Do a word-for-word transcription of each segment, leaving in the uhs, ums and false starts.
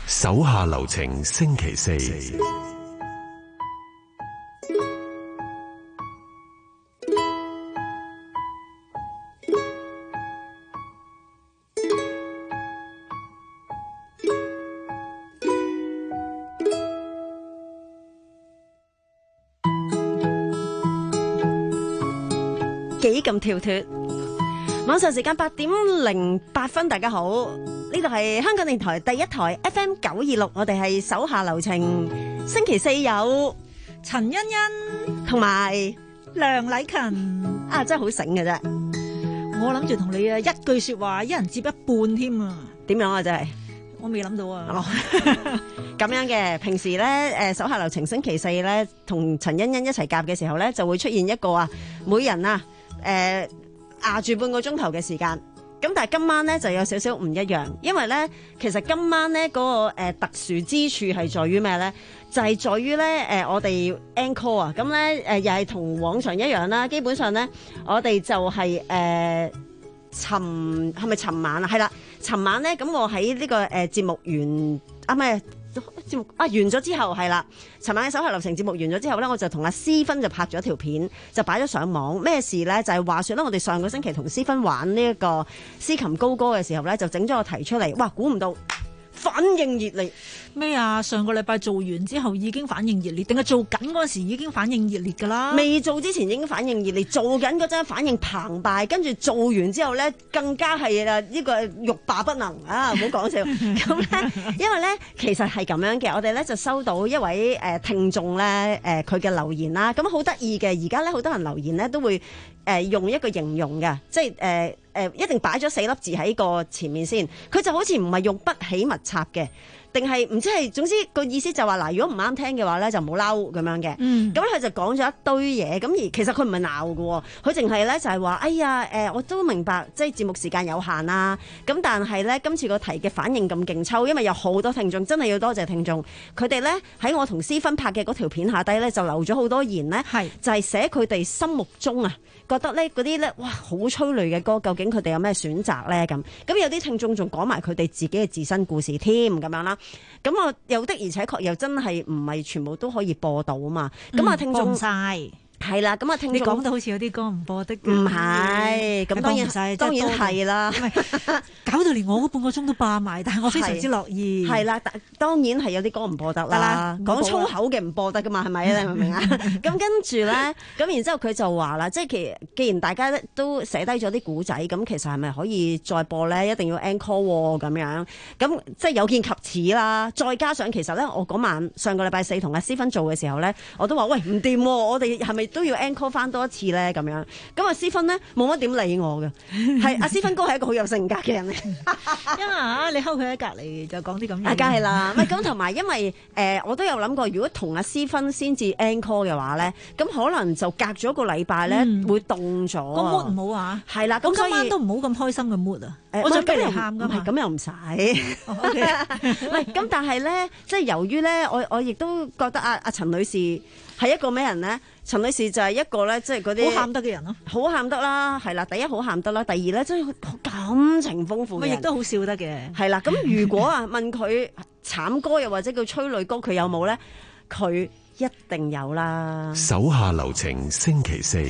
手下留情星期四。 幾咁跳脫，晚上時間八點零八分，大家好，呢度係香港電台第一台 F M 九二六，我哋係手下留情，星期四有陳欣欣同埋梁禮勤啊，真係好醒嘅啫。 我諗住同你啊一句說話，一人接一半添啊！ 點樣啊？真係我未諗到啊！ 哦，咁樣嘅，平時咧誒手下留情星期四咧，同陳欣欣一齊夾嘅時候咧，就會出現一個啊，每人啊。誒壓住半個鐘頭嘅時間，咁但係今晚咧就有少少唔一樣，因為咧其實今晚咧嗰、那個、呃、特殊之處係在於咩咧？就係、是、在於咧誒、呃、我哋 encore 啊，咁咧誒又係同往常一樣啦。基本上咧我哋就係、是、誒、呃、尋係咪尋晚啊？係啦，尋晚咧咁我喺呢、這個誒、呃、節目完啊，唔係節目啊完咗之後係啦。尋晚嘅手下留情節目完咗之後咧，我就同阿思芬就拍咗條片，就擺咗上網。咩事咧？就係、是、話說咧，我哋上個星期同思芬玩呢一個司琴高歌嘅時候咧，就整咗個題出嚟。哇！估唔到反應熱烈咩啊？上個禮拜做完之後已經反應熱烈，定係做緊嗰時已經反應熱烈㗎啦？ 未做之前已經反應熱烈，做緊嗰陣反應澎湃，跟住做完之後咧，更加係啊呢個欲罷不能啊！唔好講笑咁咧，因為咧其實係咁樣嘅，我哋咧就收到一位誒聽眾咧誒佢嘅留言啦，咁好得意嘅。而家咧好多人留言咧都會誒用一個形容嘅，即係誒誒一定擺咗四粒字喺個前面先，佢就好似唔係用筆起墨插嘅。定係唔知係，總之個意思就話嗱，如果唔啱聽嘅話咧，就唔好嬲咁樣嘅。咁佢、嗯、就講咗一堆嘢，咁而其實佢唔係鬧嘅，佢淨係咧就係話，哎呀，誒、呃，我都明白，即係節目時間有限啦。咁但係咧，今次個題嘅反應咁勁抽，因為有好多聽眾，真係要多謝聽眾。佢哋咧喺我同思芬拍嘅嗰條片下低咧，就留咗好多言咧，是就係寫佢哋心目中啊，覺得咧嗰啲咧，哇，好催淚嘅歌，究竟佢哋有咩選擇咧？咁咁有啲聽眾仲講埋佢哋自己嘅自身故事添，咁樣啦。咁我有的而且確又真係唔係全部都可以播到啊嘛，咁啊、嗯、聽眾晒。 係啦，咁啊聽眾，你講到好似有啲歌唔播得嘅， 唔係，咁當然當然係啦， 搞到連我嗰半個鐘都霸埋，但係我非常之樂意。 係啦，當然係有啲歌唔播得啦，講粗口嘅唔播得噶嘛，係咪？你明唔明啊？咁跟住咧，咁然之後佢就話啦，即係其既然大家都寫低咗啲古仔，咁其實係咪可以再播咧？一定要 encore 咁樣，咁即係有見及此啦。再加上其實咧，我嗰晚上個禮拜四同阿思芬做嘅時候咧，我都話喂唔掂，我哋係咪都要 encore 翻多一次咧？咁樣，咁阿思芬咧冇乜點理我嘅，係阿思芬哥係一個好有性格嘅人嚟， 因為啊，你睺佢喺隔離就講啲咁嘢， 梗係啦，唔係咁同埋，因為誒、呃、我都有諗過，如果同阿思芬先至 encore 嘅話咧，咁可能就隔咗個禮拜咧會凍咗， 個 mood 唔好啊， 係啦， 咁今晚都唔好咁開心嘅 mood 啊， 呃、 我就俾你喊㗎嘛， 唔係咁又唔使，唔係咁，但係咧，即係由於咧，我我亦都覺得阿阿陳女士係一個咩人咧？陳女士就係一個咧，即係嗰啲好喊得嘅人咯， 好喊得啦，係啦，第一好喊得啦，第二咧真係好感情豐富嘅人， 亦都好笑得嘅， 係啦。咁如果啊問佢慘歌又或者叫催淚歌，佢有冇咧？佢一定有啦。 手下留情星期四。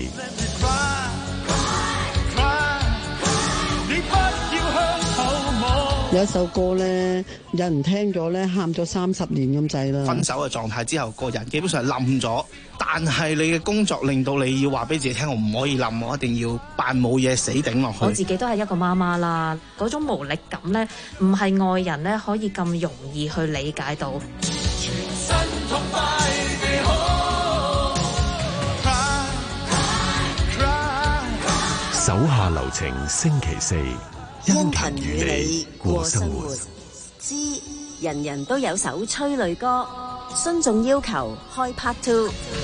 有一首歌咧，有人聽咗咧，喊咗三十年咁滯啦。 分手嘅狀態之後，個人基本上冧咗，但係你嘅工作令到你要話俾自己聽，我唔可以冧，我一定要扮冇嘢死頂落去。 我自己都係一個媽媽啦，嗰種無力感咧，唔係外人咧可以咁容易去理解到。全身痛快地好 cry, cry, cry 手下留情星期四。 因勤與你過生活之人人都有首催淚歌，孫眾要求開 part two。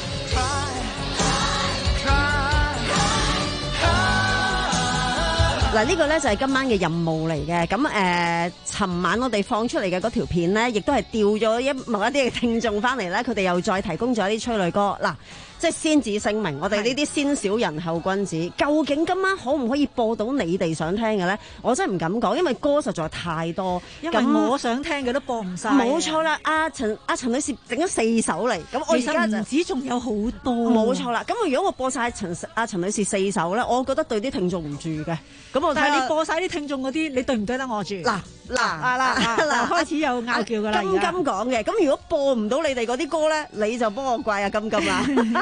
嗱，呢個咧就係今晚嘅任務嚟嘅。咁誒，尋晚我哋放出嚟嘅嗰條片咧，亦都係調咗一某一啲嘅聽眾翻嚟咧，佢哋又再提供咗一啲催淚歌。嗱， 即係先至聲明，我哋呢啲先小人後君子。究竟今晚可唔可以播到你哋想聽嘅咧？我真係唔敢講，因為歌實在太多。 因為我想聽嘅都播唔晒。 冇錯啦，阿陳阿陳女士整咗四首嚟，咁我而家就唔止仲有好多。 冇錯啦，咁如果我播晒陳阿陳女士四首咧，我覺得對啲聽眾唔住嘅。咁我但係你播晒啲聽眾嗰啲，你對唔對得我住？嗱嗱嗱嗱，開始有拗撬噶啦。 金金講嘅，咁如果播唔到你哋嗰啲歌咧，你就幫我怪阿金金啦。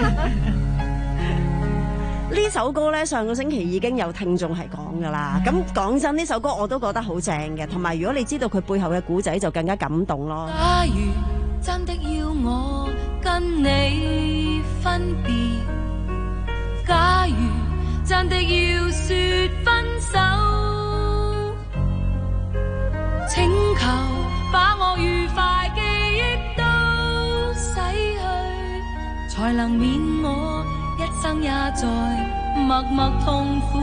呢首歌咧，上個星期已經有聽眾係講噶啦。咁講真，呢首歌我都覺得好正嘅，同埋如果你知道佢背後嘅故仔，就更加感動咯。 假如真的要我跟你分別，假如真的要說分手，請求把我愉快記憶都洗去，才能免我一生也在默默痛苦。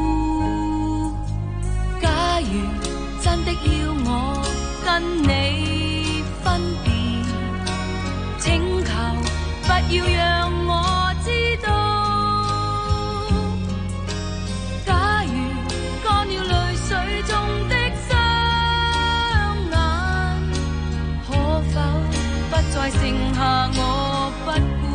假如真的要我跟你分別，請求不要讓我知道。假如乾了淚水中的雙眼，可否不再剩下我不顧？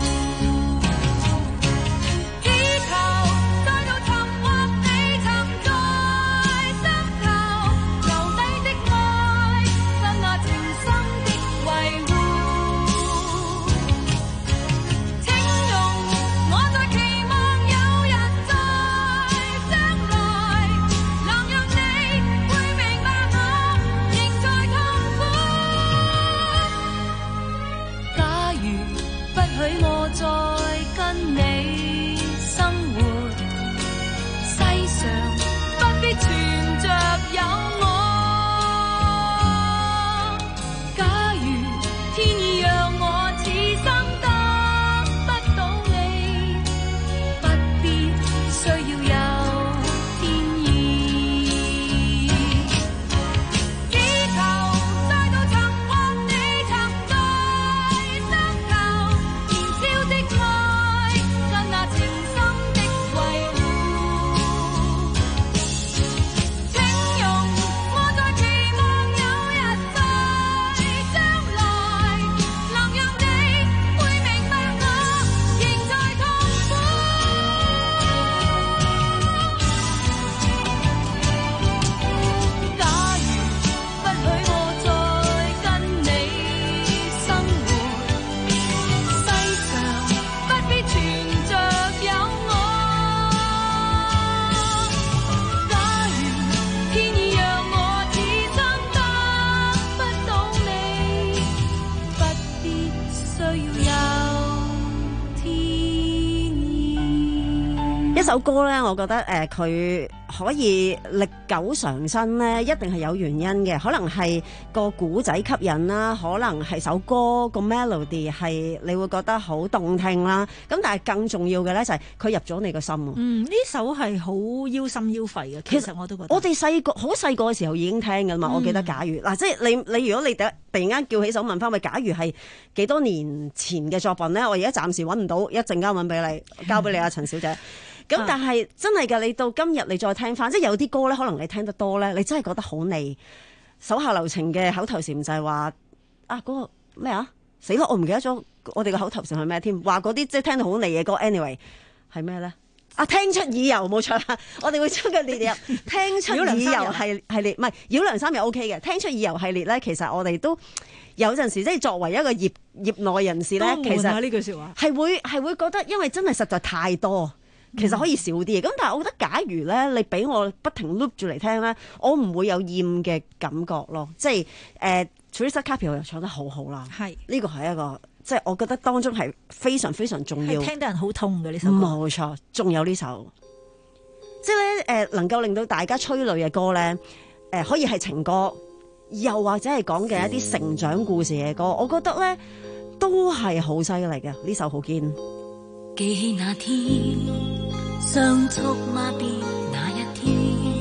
呢首歌咧，我覺得誒佢、呃、可以歷久常新咧，一定係有原因嘅。可能係個古仔吸引啦，可能係首歌個 melody 係你會覺得好動聽啦。咁但係更重要嘅咧就係佢入咗你個心。嗯， 呢首係好腰心腰肺嘅。其實我都覺得， 我哋細個好細個嘅時候已經聽㗎嘛。嗯、我記得假如嗱、啊，即係你你如果你突突然間叫起手問翻，咪假如係幾多年前嘅作品咧？我而家暫時揾唔到，一陣間揾俾你，交俾你啊，陳小姐。咁但係真係㗎，你到今日你再聽翻，即係有啲歌咧，可能你聽得多咧，你真係覺得好膩。手下留情嘅口頭禪就係話啊嗰、嗰個咩啊死咯，我唔記得咗我哋個口頭禪係咩添？話嗰啲即係聽到好膩嘅歌 anyway 係咩咧？啊聽出耳油冇錯啦，我哋會將佢列入聽出耳油系系列，唔係繞梁三日 OK 嘅，聽出耳油系列咧，其實我哋都有陣時即係作為一個業業內人士咧，其實呢句説話係會係會覺得，因為真係實在太多。其實可以少啲嘅，咁但係我覺得，假如咧你俾我不停 loop 住嚟聽咧，我唔會有厭嘅感覺咯。即係誒 Teresa Carpio 又唱得好好啦，係呢個係一個即係我覺得當中係非常非常重要， 聽得人好痛嘅呢首歌。 冇錯，仲有呢首，即係咧誒能夠令到大家催淚嘅歌咧，誒、呃、可以係情歌，又或者係講嘅一啲成長故事嘅歌，我覺得咧都係好犀利嘅。呢首好堅。 記起那天相觸馬別那一天，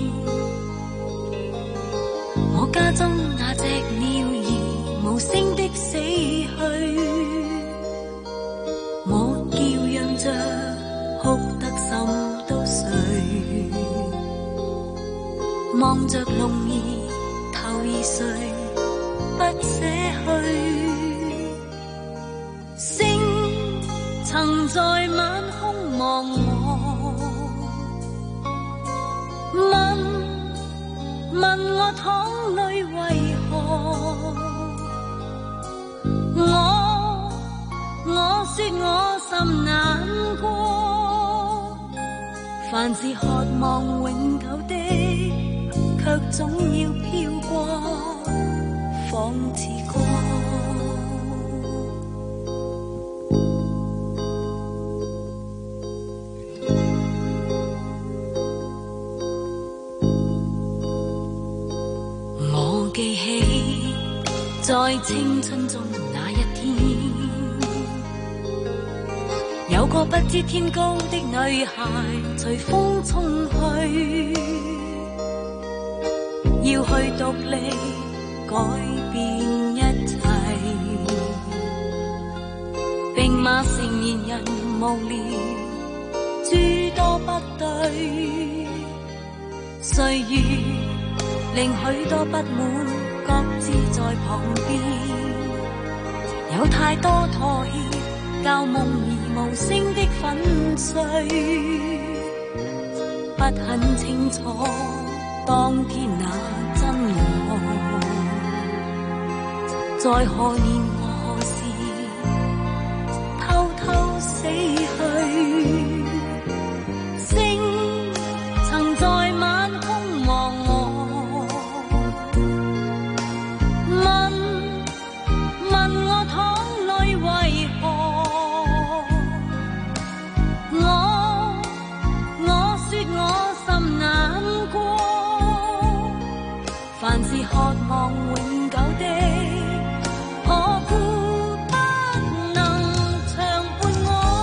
我家中那隻鳥兒無聲的死去，我叫曾在晚空望我，問問我淌淚為何？我我說我心難過，凡是渴望永久的，卻總要飄過，仿似歌。我記起在青春中那一天，有個不知天高的女孩隨風衝去，要去獨立改變一切，並罵成年人無聊諸多不對，歲月令許多不滿各自在旁邊，有太多妥協，教夢兒無聲的粉碎，不很清楚當天那真我，在何年何時偷偷死去。星曾在晚空望我，問問我淌淚為何？我我說我心難過，凡是渴望永久的，何故不能長伴我？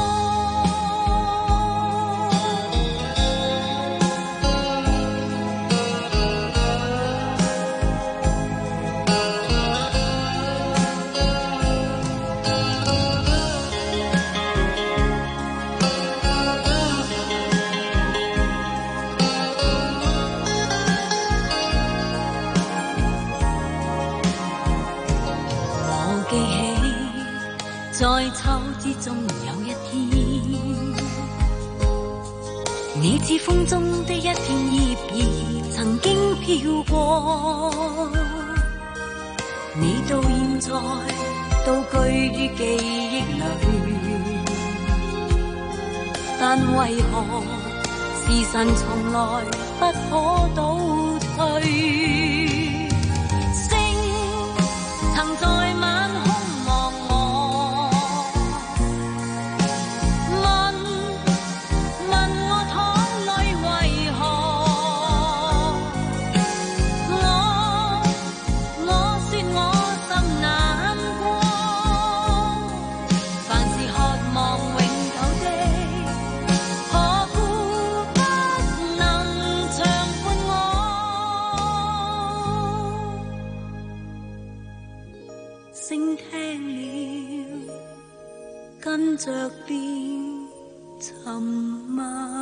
我記起在秋之中有一天，你似風中的一片葉兒曾經飄過，你到現在都居於記憶裏，但為何時辰從來不可倒退？星曾在晚空望我，問問我淌淚為何？我我說我心難過，凡是渴望永久的，何故不能長伴我？聲聽了，跟着變沉默。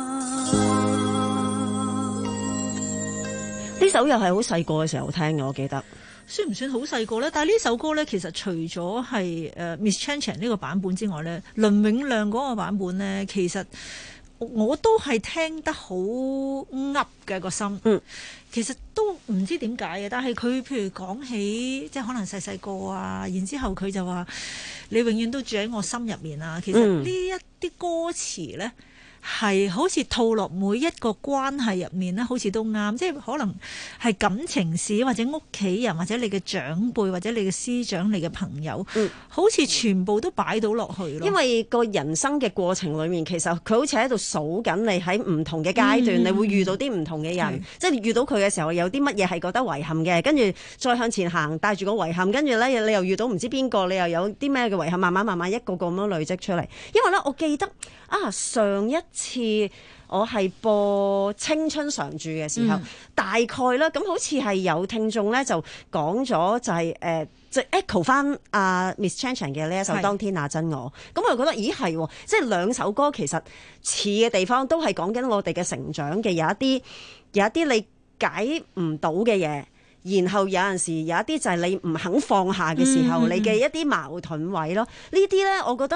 呢首又係好細個嘅時候聽嘅，我記得。 算唔算好細個咧？但係呢首歌咧，其實除咗係誒 Miss Chan Chan 呢個版本之外咧，倫永亮嗰個版本咧，其實我都係聽得好噏嘅個心。 嗯， 其實都唔知點解嘅，但係佢譬如講起即係可能細細個啊，然之後佢就話你永遠都住喺我心入面啊。其實呢一啲歌詞咧，係好似套落每一個關係入面咧，好似都啱，即係可能係感情史或者屋企人或者你嘅長輩或者你嘅師長你嘅朋友，嗯、好似全部都擺到落去咯。 因為個人生嘅過程裏面，其實佢好似喺度數緊你喺唔同嘅階段，嗯、你會遇到啲唔同嘅人，即係遇到佢嘅時候有啲乜嘢係覺得遺憾嘅，跟住再向前行，帶住個遺憾，跟住咧你又遇到唔知邊個，你又有啲咩嘅遺憾，慢慢慢慢一個個咁樣累積出嚟。因為咧，我記得啊，上一次我係播青春常駐嘅時候，嗯、大概啦，咁好似係有聽眾咧就講咗就係、是、誒。呃就 echo 翻阿 Miss Chan Chan 嘅呢一首《當天那真我》，咁我就覺得咦係，即係兩首歌其實似嘅地方都係講緊我哋嘅成長嘅，有一啲有一啲你解唔到嘅嘢，然後有陣時有一啲就係你唔肯放下嘅時候，嗯、你嘅一啲矛盾位咯。呢啲咧，我覺得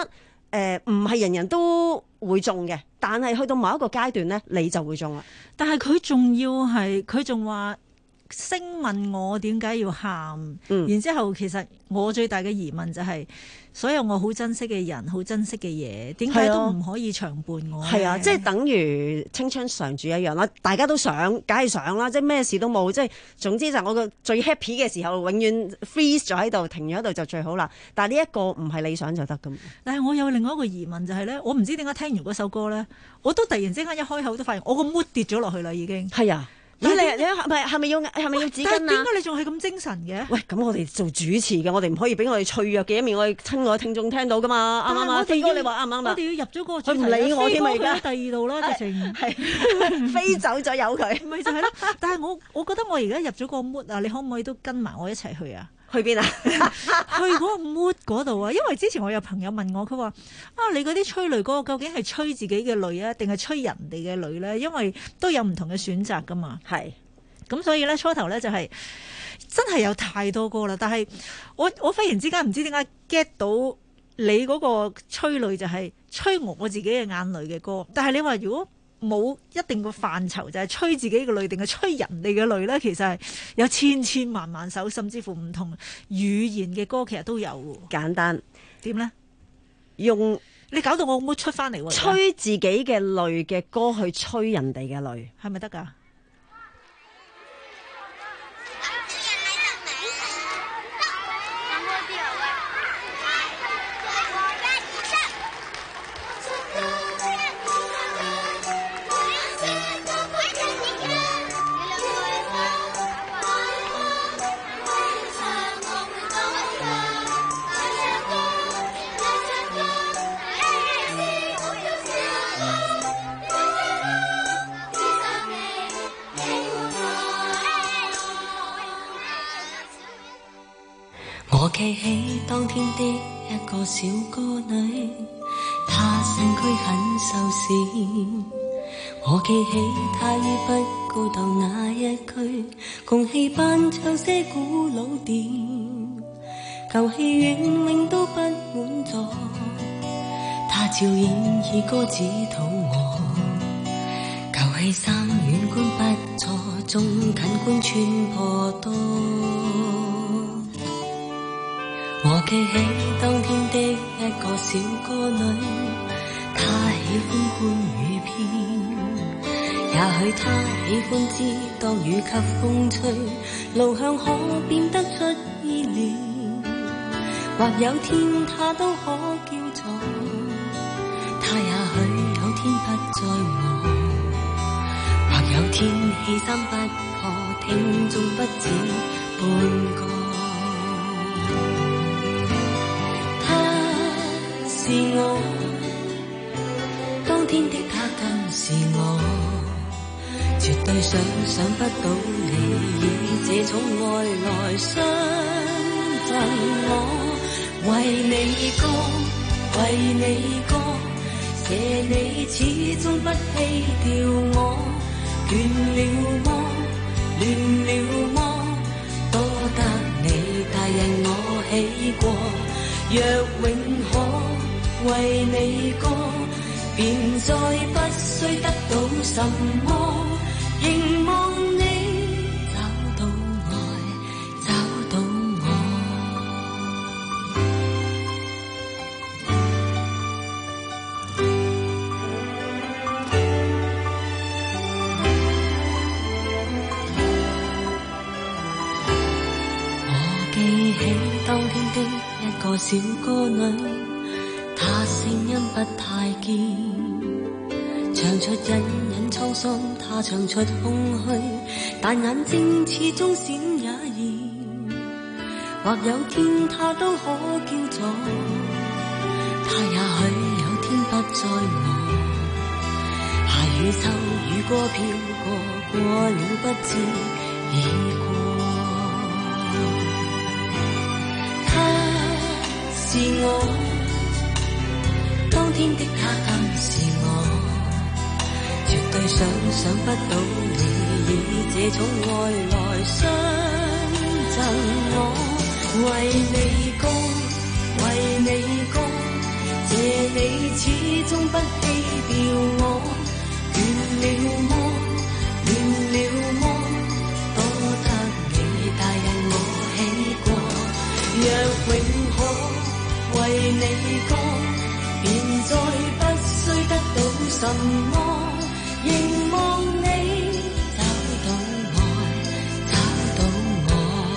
誒唔係人人都會中嘅，但係去到某一個階段咧，你就會中啦。 但係佢仲要係佢仲話聲問我點解要喊， 嗯、 然之後其實我最大嘅疑問就係、是，所有我好珍惜嘅人、好珍惜嘅嘢，點解都唔可以長伴我？ 係啊，即係等於青春常駐一樣啦，大家都想，梗係想啦，即係咩事都冇，即係總之就係我個最 happy 嘅時候，永遠 freeze 咗喺度，停咗喺度就最好啦。但係呢一個唔係理想就得噶嘛。 但係我有另外一個疑問就係、是、咧，我唔知點解聽完嗰首歌咧，我都突然之間一開口都發現我個 mood 跌咗落去啦，已經。 係啊。咦你你係咪係咪要係咪要紙巾啊？ 但係點解你仲係咁精神嘅？ 喂，咁我哋做主持嘅，我哋唔可以俾我哋脆弱嘅一面，我哋親愛嘅聽眾聽到噶嘛？啱唔啱啊？飛哥你話啱唔啱啊？ 我哋要入咗嗰個主題， 佢唔理我添啊！而家飛哥去咗第二度啦，直情係飛走咗由佢。 咪就係咯。但係我我覺得我而家入咗個 mood 啊，你可唔可以都跟埋我一齊去啊？ 去邊啊？ 去嗰個 mood 嗰度啊！因為之前我有朋友問我，佢話啊，你嗰啲催淚歌究竟係催自己嘅淚啊，定係催人哋嘅淚咧？因為都有唔同嘅選擇噶嘛。 係。 咁所以咧，初頭咧就係、是、真係有太多歌啦，但係我我忽然之間唔知點解 get 到你嗰個催淚就係催我自己嘅眼淚嘅歌，但係你話如果冇一定個範疇，就係、是、催自己嘅淚定係催人哋嘅淚咧，其實係有千千萬萬首，甚至乎唔同語言嘅歌其實都有喎。 簡單點咧？ 用你搞到我冇出翻嚟喎！ 催自己嘅淚嘅歌去催人哋嘅淚， 係咪得㗎？ 我記起當天的一個小歌女，她身軀很瘦小。我記起她於不高道那一區，共戲班唱些古老調，舊戲院永都不滿座，她照演以歌指導我。舊戲三遠觀不錯，中近觀穿破多。我記起當天的一個小歌女，她喜歡觀雨飄，也許她喜歡知當雨及風吹，路向可變得出意料，或有天她都可叫做，她也許有天不再我，或有天戲三不可，聽眾不止半個。是我，當天的他更是我，絕對想想不到你以這種愛來相贈我。為你歌，為你歌，謝你始終不棄掉我。倦了麼？亂了麼？多得你大人我起過，若永可。為你歌，便再不需得到什麼，凝望你找到愛，找到我。我記起當天的一個小歌女，他聲音不太堅，唱出隱隱滄桑，他唱出空虛，但眼睛始終閃也現，或有天他都可叫做，他也許有天不再我。夏與秋雨過飄過，過了不知已過。他是我，當天的他更是我，絕對想想不到你以這種愛來相贈我。為你歌，為你歌， 謝你始終不棄掉我，亂了麼？亂了麼？多得你大人我起過，若永可為你歌，便再不需得到什麼，凝望你找到愛，找到我，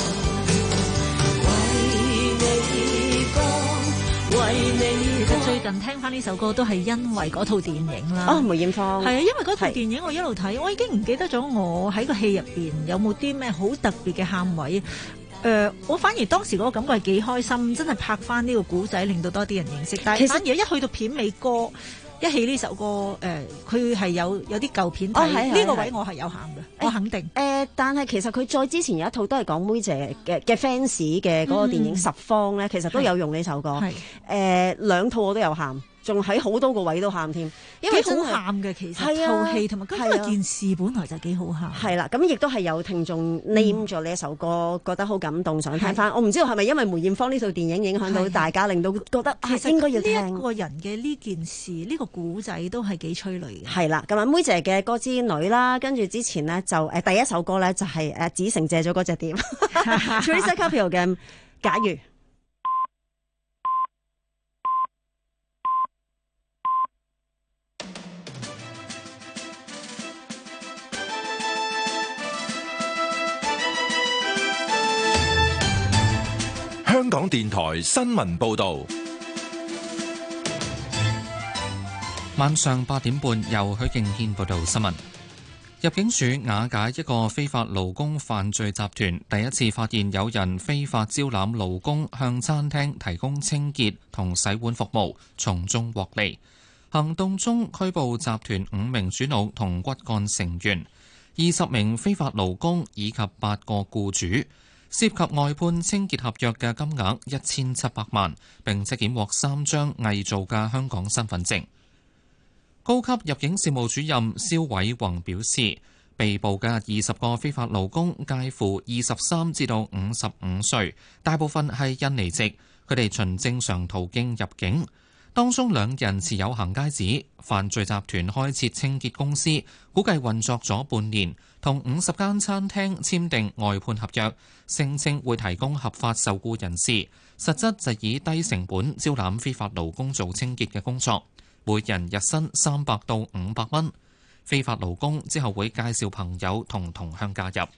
為你歌，為你歌。 最近聽翻呢首歌都係因為嗰套電影啦。 哦，梅艷芳。 係啊，因為嗰套電影我一路睇，我已經唔記得咗我喺個戲入邊有冇啲咩好特別嘅喊位。誒、呃，我反而當時嗰個感覺係幾開心，真係拍翻呢個古仔，令到多啲人認識。但係反而一去到片尾歌，一起呢首歌，誒、呃，佢係有有啲舊片睇，呢、哦、個位我係有喊嘅，我肯定。誒、 呃，但係其實佢再之前有一套都係講妹姐嘅嘅 fans 嘅嗰個電影《十方》咧，其實都有用呢首歌。係誒、呃，兩套我都有喊。仲喺好多個位都喊添，因為幾好喊嘅其實套戲同埋嗰個件事本來就幾好喊。 係啦，咁亦都係有聽眾 name 咗呢一首歌，覺得好感動，想聽翻。我唔知道係咪因為梅艷芳呢套電影影響到大家，令到覺得其實應該要聽。 呢一個人嘅呢件事，呢、呢個古仔都係幾催淚嘅。 係啦，咁啊妹姐嘅歌之女啦，跟住之前呢，就誒第一首歌咧就係誒子誠借咗嗰隻碟 Teresa Carpio 嘅假如。 香港電台新聞報道， 晚上八點半由許敬軒報道新聞。入境處瓦解一個非法勞工犯罪集團，第一次發現有人非法招攬勞工向餐廳提供清潔同洗碗服務，從中獲利。行動中拘捕集團五名主腦同骨幹成員，二十名非法勞工以及八個僱主。涉及外判清潔合約嘅金額一千七百萬，並且檢獲三張偽造嘅香港身份證。高級入境事務主任蕭偉宏表示，被捕嘅二十個非法勞工介乎二十三至到五十五歲，大部分係印尼籍，佢哋循正常途徑入境。當中兩人持有行街紙，犯罪集團開設清潔公司，估計運作咗半年，同五十間餐廳簽訂外判合約，聲稱會提供合法受僱人士，實質就以低成本招攬非法勞工做清潔嘅工作，每人日薪三百到五百蚊。非法勞工之後會介紹朋友同同鄉加入。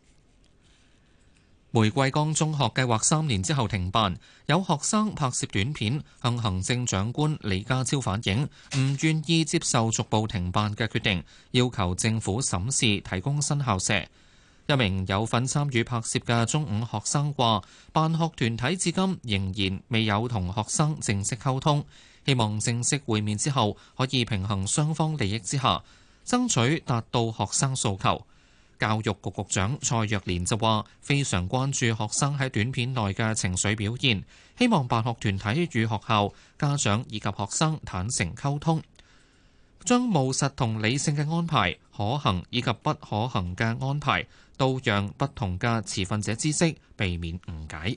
玫瑰崗中學計劃三年之後停辦，有學生拍攝短片向行政長官李家超反映，唔願意接受逐步停辦嘅決定，要求政府審視提供新校舍。一名有份參與拍攝嘅中五學生話，辦學團體至今仍然未有同學生正式溝通，希望正式會面之後可以平衡雙方利益之下，爭取達到學生訴求。教育局局長蔡若蓮就話：非常關注學生喺短片內嘅情緒表現，希望辦學團體與學校、家長以及學生坦誠溝通，將務實同理性嘅安排、可行以及不可行嘅安排，都讓不同嘅持份者知悉，避免誤解。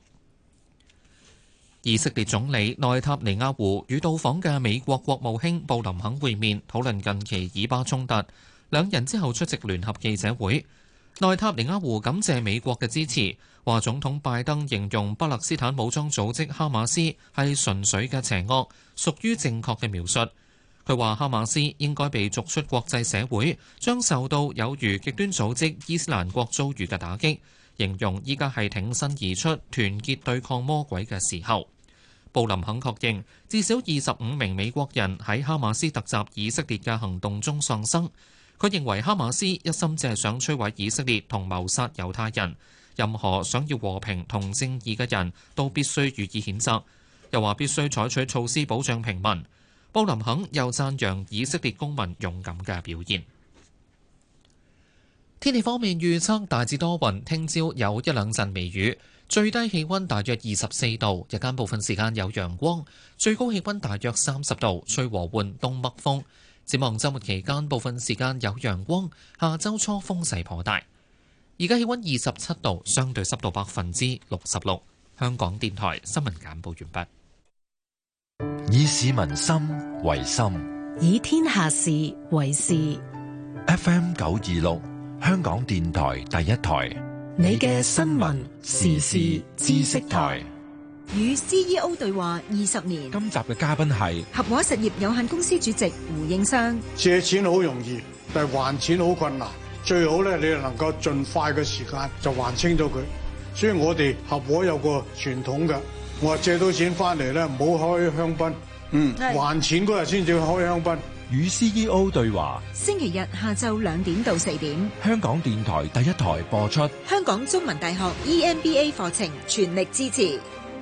以色列總理內塔尼亞胡與到訪嘅美國國務卿布林肯會面，討論近期以巴衝突。兩人之後出席聯合記者會，內塔尼亞胡感謝美國嘅支持，話總統拜登形容巴勒斯坦武裝組織哈馬斯係純粹嘅邪惡，屬於正確嘅描述。佢話哈馬斯應該被逐出國際社會，將受到有如極端組織伊斯蘭國遭遇嘅打擊，形容依家係挺身而出，團結對抗魔鬼嘅時候。布林肯確認至少二十五名美國人喺哈馬斯突襲以色列嘅行動中喪生。佢認為哈馬斯一心只係想摧毀以色列同謀殺猶太人，任何想要和平同正義嘅人都必須予以譴責。又話必須採取措施保障平民。布林肯又讚揚以色列公民勇敢嘅表現。天氣方面預測大致多雲，聽朝有一兩陣微雨，最低氣溫大約二十四度，日間部分時間有陽光，最高氣溫大約三十度，吹和緩東北風。展望週末期間，部分時間有陽光，下週初風勢頗大。而家氣溫二十七度，相對濕度百分之六十六。香港電台新聞簡報完畢。 以市民心為心， 以天下事為事。 F M 九二六，香港電台第一台， 你嘅新聞時事知識台。 與 C E O 對話二十年。 今集嘅嘉賓係合和實業有限公司主席胡應湘。 借錢好容易，但係還錢好困難。最好咧，你係能夠盡快嘅時間就還清咗佢。所以我哋合和有個傳統嘅，我話借到錢翻嚟咧，唔好開香檳。嗯，還錢嗰日先至開香檳。 與 C E O 對話， 星期日下晝兩點到四點， 香港電台第一台播出。 香港中文大學 E M B A 課程全力支持。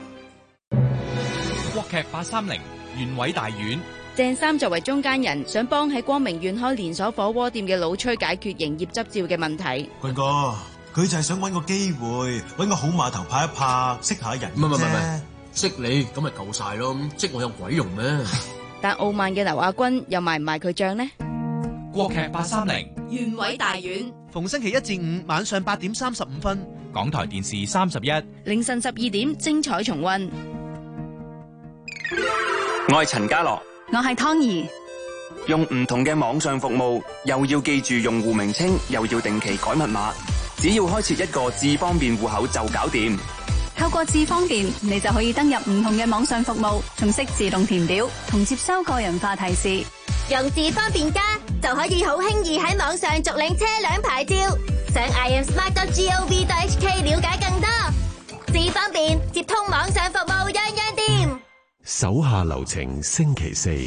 國劇八三零，縣委大院。 鄭三作為中間人，想幫喺光明縣開連鎖火鍋店嘅老崔解決營業執照嘅問題。 君哥，佢就係想搵個機會，搵個好碼頭拍一拍，識下人。 唔係唔係唔係，識你咁咪夠晒咯，識我有鬼用咩？ 但傲慢嘅劉亞軍又賣唔賣佢賬呢？ 國劇八三零， 縣委大院， 逢星期一至五晚上八點三十五分， 港台電視三十一， 凌晨十二點精彩重溫。 我係陳家樂， 我係湯兒。 用唔同嘅網上服務，又要記住用戶名稱，又要定期改密碼，只要開設一個智方便戶口就搞掂。 透過智方便，你就可以登入唔同嘅網上服務，仲識自動填表同接收個人化提示。 用智方便加就可以好輕易喺網上續領車輛牌照。上 i am smart dot gov dot h k 了解更多。智方便接通網上服務，樣樣掂。 手下留情，星期四。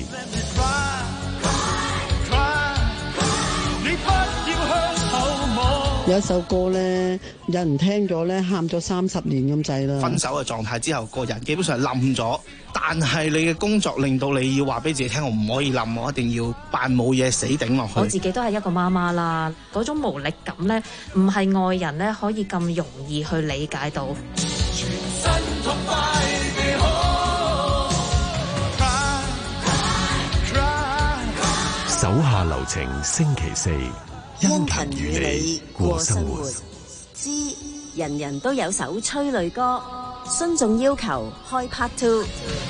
有一首歌咧，有人聽咗咧，喊咗三十年咁滯啦。 分手嘅狀態之後，個人基本上冧咗，但係你嘅工作令到你要話俾自己聽，我唔可以冧，我一定要扮冇嘢死頂落去。 我自己都係一個媽媽啦，嗰種無力感咧，唔係外人咧可以咁容易去理解到。全身痛快地好， 手下留情，星期四。 殷勤與你過生活，之人人都有首催淚歌，孫仲要求開 part two。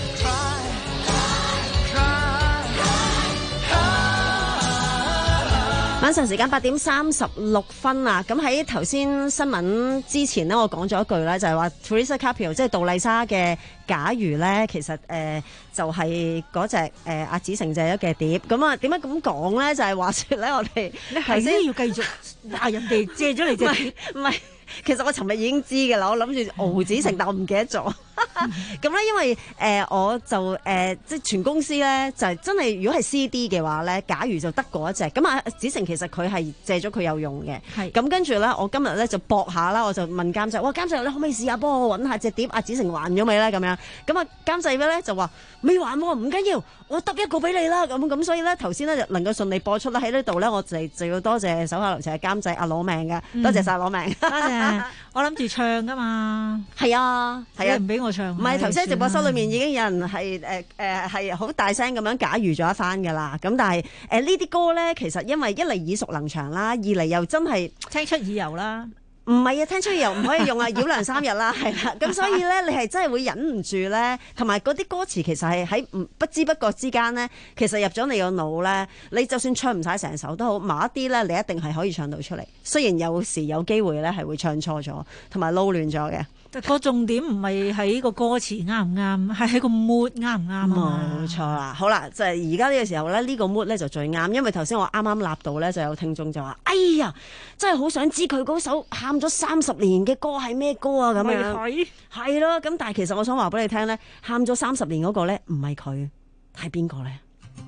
晚上時間八點三十六分啊！咁喺頭先新聞之前呢，我講咗一句咧，就係話 Teresa Carpio 即係杜麗莎嘅假如咧，其實誒、呃、就係嗰隻誒阿子成借咗嘅碟。咁啊，點解咁講咧？就係、是、話說咧，我哋你係先要繼續話人哋借咗你隻碟， 唔係。其實我尋日已經知嘅啦，我諗住敖子成，但我唔記得咗。咁咧，因為誒、呃、我就誒、呃、即係全公司咧，就係真係如果係 C D 嘅話咧，假如就得嗰一隻。咁啊，子成其實佢係借咗佢有用嘅。係。咁跟住咧，我今日咧就搏下啦，我就問監製：哇，監製你可唔可以試下幫我揾下隻碟？阿子成還咗未咧？咁樣。咁啊，監製咧就話未還喎，唔緊要，我揼一個俾你啦。咁咁所以咧，頭先咧就能夠順利播出啦。喺呢度咧，我就就要多謝手下留情嘅監製阿攞命嘅，多謝晒攞命。 多謝。我諗住唱噶嘛， 係啊，係啊， 唔俾我唱。 唔係頭先喺直播室裏面已經有人係誒誒係好大聲咁樣假如咗一番噶啦。咁但係誒、呃、呢啲歌咧，其實因為一嚟耳熟能詳啦，二嚟又真係青出耳油啦。 唔係啊，聽出又唔可以用啊，繞梁三日啦，係啦。咁所以咧，你係真係會忍唔住咧，同埋嗰啲歌詞其實係喺唔不知不覺之間咧，其實入咗你個腦咧，你就算唱唔晒成首都好，某一啲咧，你一定係可以唱到出嚟。雖然有時有機會咧係會唱錯咗，同埋撈亂咗嘅。 個重點唔係喺個歌詞啱唔啱，係喺個 mood 啱唔啱啊！ 冇錯啦，好啦，就係而家呢個時候咧，呢、呢個 mood 咧就最啱，因為頭先我啱啱立到咧，就有聽眾就話：哎呀，真係好想知佢嗰首喊咗三十年嘅歌係咩歌啊！咁樣係係咯，咁但係其實我想話俾你聽咧，喊咗三十年嗰個咧唔係佢，係邊個咧？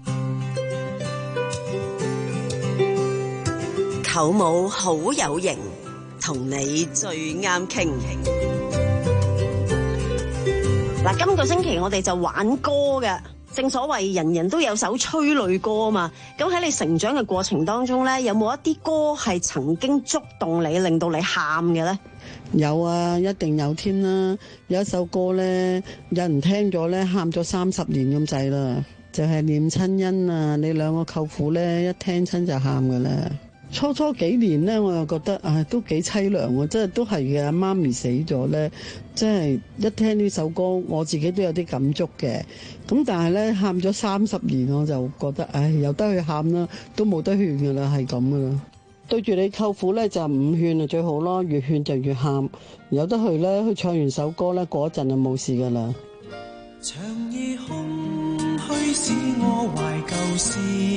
舅母好有型，同你最啱傾。嗱，今個星期我哋就玩歌嘅，正所謂人人都有首催淚歌啊嘛。咁喺你成長嘅過程當中咧，有冇一啲歌係曾經觸動你，令到你喊嘅咧？ 有啊，一定有添啦。有一首歌咧，有人聽咗咧，喊咗三十年咁滯啦，就係、是、念親恩啊！你兩個舅父咧，一聽親就喊噶啦。 初初幾年咧，我又覺得啊，都幾凄涼喎，即係都係嘅。媽咪死咗咧，即係一聽呢首歌，我自己都有啲感觸嘅。咁但係咧，喊咗三十年，我就覺得，唉，由得佢喊啦，都冇得勸噶啦，係咁噶啦。對住你舅父咧，就唔勸就最好咯，越勸就越喊。由得佢咧，佢唱完首歌咧，過一陣就冇事噶啦。 長夜空虛使我懷舊事，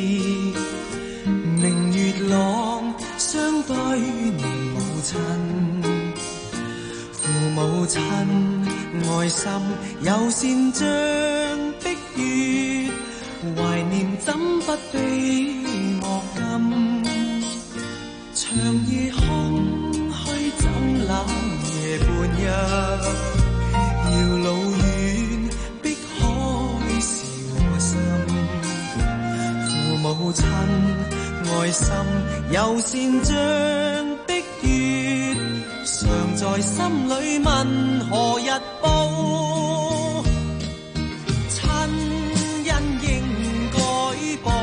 明月朗相對念母親，父母親愛心有善像碧月，懷念怎不比莫禁。長夜空虛怎冷夜半日，遙路遠碧海是我心。父母親愛心有善像碧月，常在心裏問何日報，親恩應該報，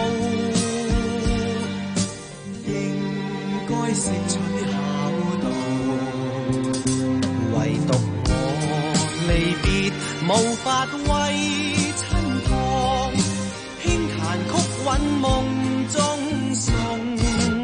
應該識取孝道，唯獨我離別無法為親旁，輕彈曲韻夢中送。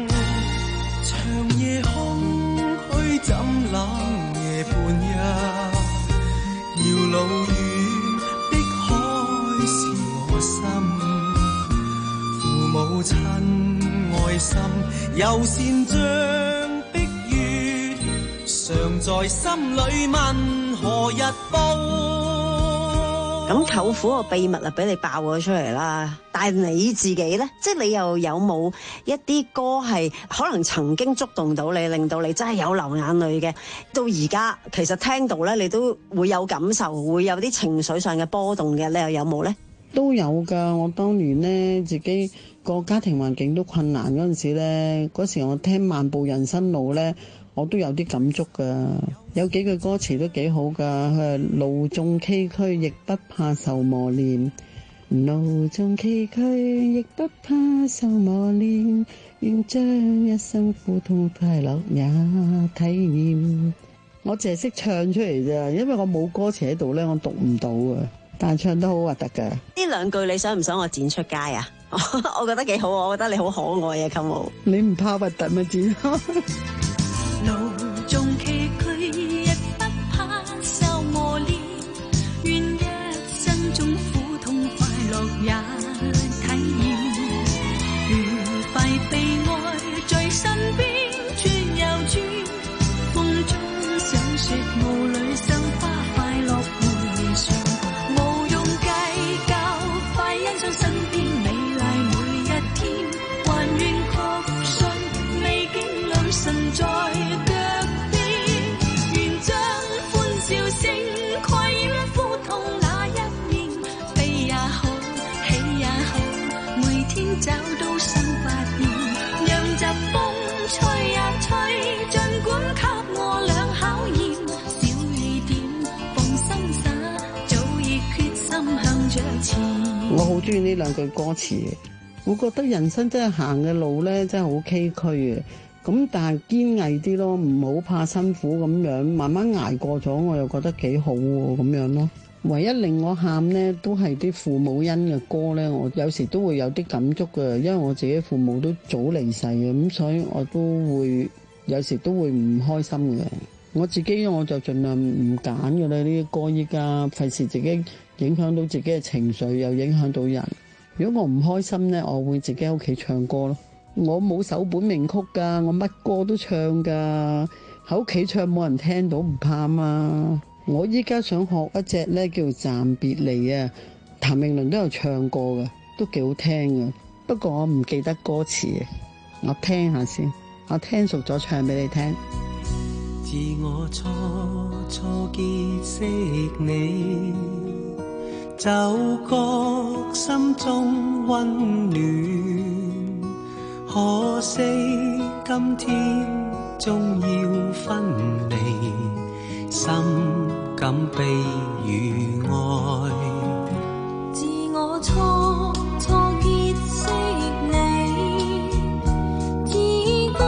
長夜空虛怎冷夜半日，遙路遠碧海是我心。父母親愛心有善像碧月，常在心裏問何日報。 咁舅父個秘密啊，俾你爆咗出嚟啦！但係你自己呢？即係你又有冇一啲歌係可能曾經觸動到你，令到你真係有流眼淚嘅？到而家其實聽到呢，你都會有感受，會有啲情緒上嘅波動嘅，你又有冇呢？ 都有㗎。我當年呢，自己個家庭環境都困難嗰陣時呢，嗰時我聽《漫步人生路》呢，我都有啲感觸㗎。有幾句歌詞都幾好㗎，佢係路縱崎嶇亦不怕受磨練，路縱崎嶇亦不怕受磨練，願將一生苦痛快樂也體驗。我淨係識唱出嚟咋，因為我冇歌詞喺度呢，我讀唔到啊。但係唱得好核突㗎。 呢兩句你想唔想我剪出街啊？我覺得幾好，我覺得你好可愛啊，舅母。 你唔怕核突咪剪咯。 路縱崎嶇亦不怕受磨練，願一生中苦痛快樂也體驗，愉快被愛在身邊轉又轉，風中想說霧裏賞花快樂回旋，無用計較，快欣賞身邊美麗每一天，還願確信美景女神在腳邊，願將歡笑聲蓋掩苦痛那一面，悲也好，喜也好，每天找到新發現，讓疾風吹呀吹，儘管給我倆考驗，小雨點放心灑，早已決心向着前。 我好中意呢兩句歌詞，我覺得人生真係行嘅路呢，真係好崎嶇嘅。咁但係堅毅啲咯，唔好怕辛苦咁樣，慢慢捱過咗，我又覺得幾好喎咁樣咯。唯一令我喊呢，都係啲父母恩嘅歌呢，我有時都會有啲感觸嘅，因為我自己父母都早離世嘅，咁所以我都會有時都會唔開心嘅。我自己我就盡量唔揀嘅啦，呢啲歌依家費事自己影響到自己嘅情緒，又影響到人。如果我唔開心呢，我會自己喺屋企唱歌咯。我冇首本名曲㗎，我乜歌都唱㗎，喺屋企唱冇人聽到唔怕嘛。我依家想學一隻咧叫暫別離啊，譚詠麟都有唱過㗎，都幾好聽㗎。不過我唔記得歌詞，我聽下先，我聽熟咗唱俾你聽。 自我初初結識你，就覺心中溫暖。可惜今天終要分離，心感悲與愛。 自我初初結識你，自覺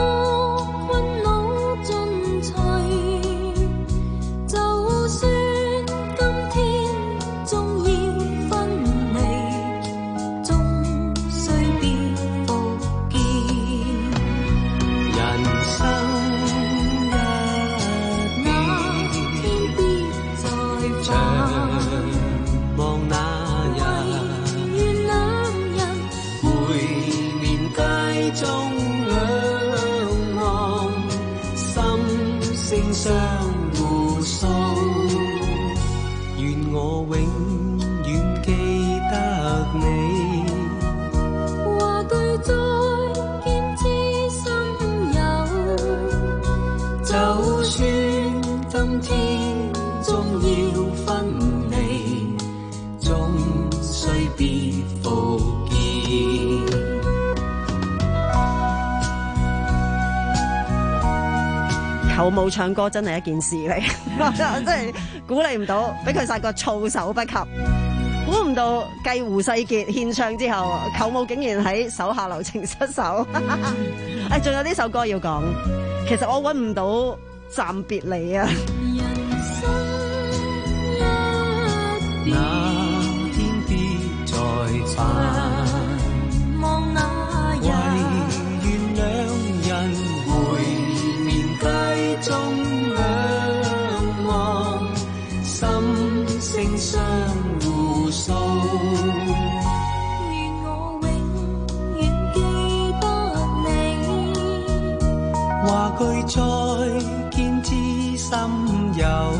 願我永遠記得你。 話句再見知心友， 就算今天終要分離，終須別復見。 舅母唱歌真係一件事嚟，真係鼓勵唔到，俾佢殺個措手不及。估唔到繼胡世傑獻唱之後，舅母竟然喺手下留情失手。誒，仲有呢首歌要講，其實我揾唔到暫別離啊。 那天別再返， 望那日， 唯願兩人會面街中兩望，心聲相互訴。 願我永遠記得你。 話句再見知心友，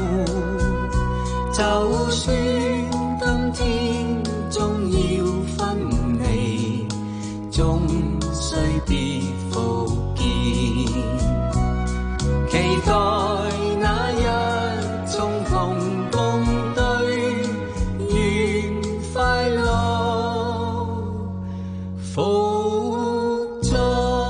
就算今天終要分離，終須別復見。期待那日重逢共對，願快樂復再。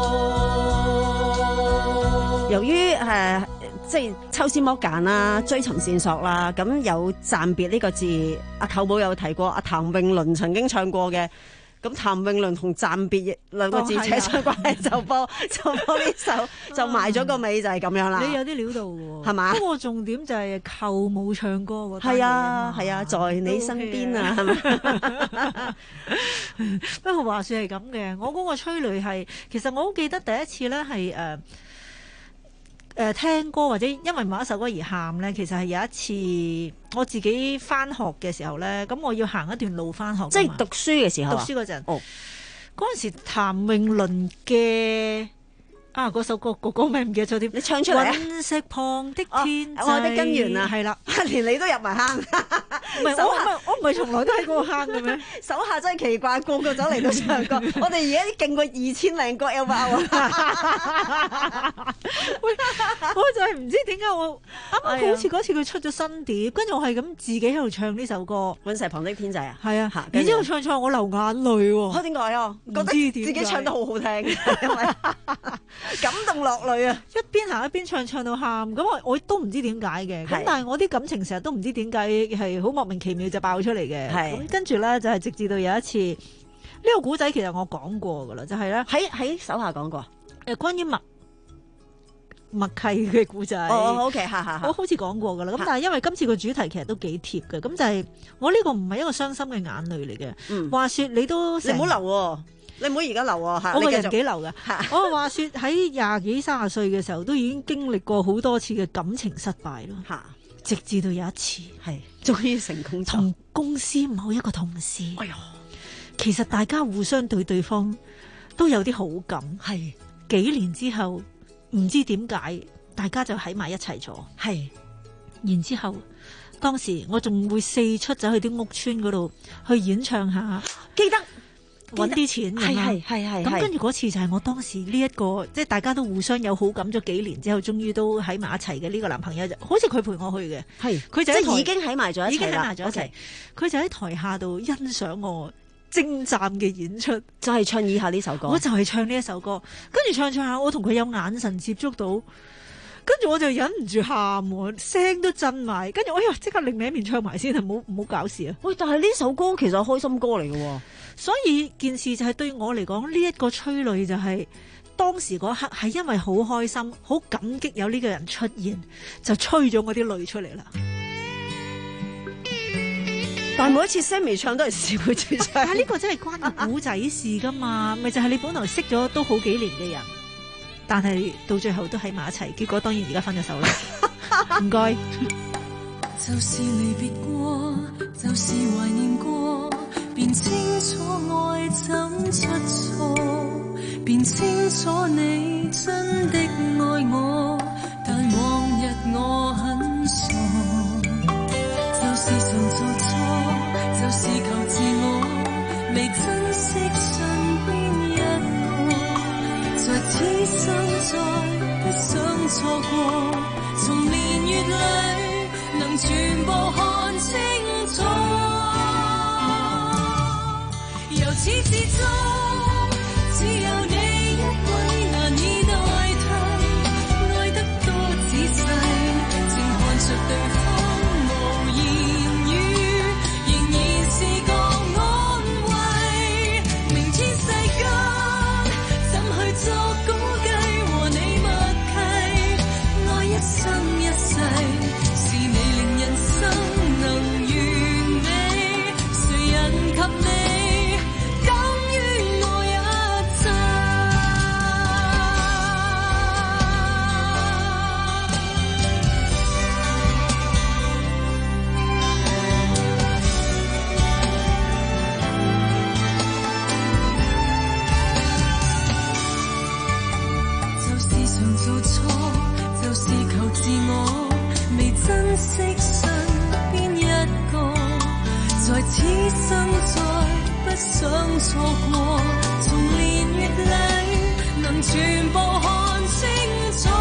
由於誒、呃、即係抽絲剝繭啦，追尋線索啦，咁有暫別呢個字，阿舅母有提過，阿譚詠麟曾經唱過嘅。咁譚詠麟同暫別兩個字扯上關係，就播就播呢首，就埋咗個尾就係咁樣啦。 你有啲料到喎， 係嘛？ 不過重點就係舅母唱歌喎。 係啊係啊，在你身邊啊，係咪？ 不過話說係咁嘅，我嗰個催淚係，其實我好記得第一次咧係誒。誒聽歌或者因為某一首歌而喊咧，其實係有一次我自己翻學嘅時候咧，咁我要行一段路翻學， 即係讀書嘅時候， 讀書嗰陣， 哦， 嗰陣時譚詠麟嘅啊嗰首歌個歌名唔記得咗添， 你唱出嚟啊！ 隕石旁的天際， 愛的根源啊， 係啦， 連你都入埋坑， 唔係我唔係我唔係從來都喺嗰個坑嘅咩？ 手下真係奇怪，個個走嚟到唱歌，我哋而家啲勁過二千零個 L O 啊！ 喂，我就係唔知點解我啱啱好似嗰次佢出咗新碟，跟住我係咁自己喺度唱呢首歌 《隕石旁的天際》啊， 係啊，然之後唱唱我流眼淚喎， 嚇點解啊？覺得自己唱得好好聽，因為感動落淚啊！ 一邊行一邊唱，唱到喊，咁我我都唔知點解嘅，咁但係我啲感情成日都唔知點解係好莫名其妙就爆出嚟嘅，咁跟住咧就係直至到有一次呢個古仔其實我講過噶啦，就係咧喺喺手下講過， 誒關於默默契嘅古仔， 哦 OK 嚇嚇， 我好似講過噶啦，咁但係因為今次個主題其實都幾貼嘅，咁就係我呢個唔係一個傷心嘅眼淚嚟嘅，嗯，話說你都你唔好流喎。你唔好而家流喎嚇， 我個人幾流㗎。我話説喺廿幾三十歲嘅時候，都已經經歷過好多次嘅感情失敗咯。嚇，直至到有一次係終於成功咗， 同公司某一個同事。 哎呀， 其實大家互相對對方都有啲好感。 係幾年之後，唔知點解大家就喺埋一齊咗。 係， 然之後當時我仲會四出走去啲屋村嗰度去演唱下， 記得。 揾啲錢咁樣， 係係係。 咁跟住嗰次就係我當時呢、這、一個，即係大家都互相有好感咗幾年之後，終於都喺埋一齊嘅呢個男朋友，就好似佢陪我去嘅。 係， 佢就即係已經喺埋咗一齊啦。 已經喺埋咗一齊。佢、okay. 就喺台下度欣賞我精湛嘅演出， 就係、是、唱以下呢首歌。 我就係唱呢一首歌，跟住唱唱下，我同佢有眼神接觸到，跟住我就忍唔住喊，聲都震埋，跟住我哎呀即刻另一面唱埋先，唔好唔好搞事啊！ 喂，但係呢首歌其實係開心歌嚟嘅喎。 所以件事就係對我嚟講，呢、這、一個催淚就係、是、當時嗰刻係因為好開心、好感激有呢個人出現，就催咗我啲淚出嚟啦。 但係每一次 Sammy 唱都係笑住唱， 但係呢個真係關個古仔事噶嘛？咪就係、是、你本來識咗都好幾年嘅人，但係到最後都喺埋一齊，結果當然而家分咗手啦。唔該。 就是離別過，就是懷念過，便清楚愛怎出錯，便清楚你真的愛我，但往日我很傻，就是從做錯，就是求自我，未珍惜身邊一個，在此生再不想錯過，從年月裏能全部看清楚，由始至終只有你一位難以代替，愛得多仔細，靜看着對方無言語，仍然是個安慰。明知世間怎去作估計，和你默契，愛一生一世，是你令人生能完美，誰人及你珍惜身邊一個，在此生再不想錯過，從年月裏能全部看清楚，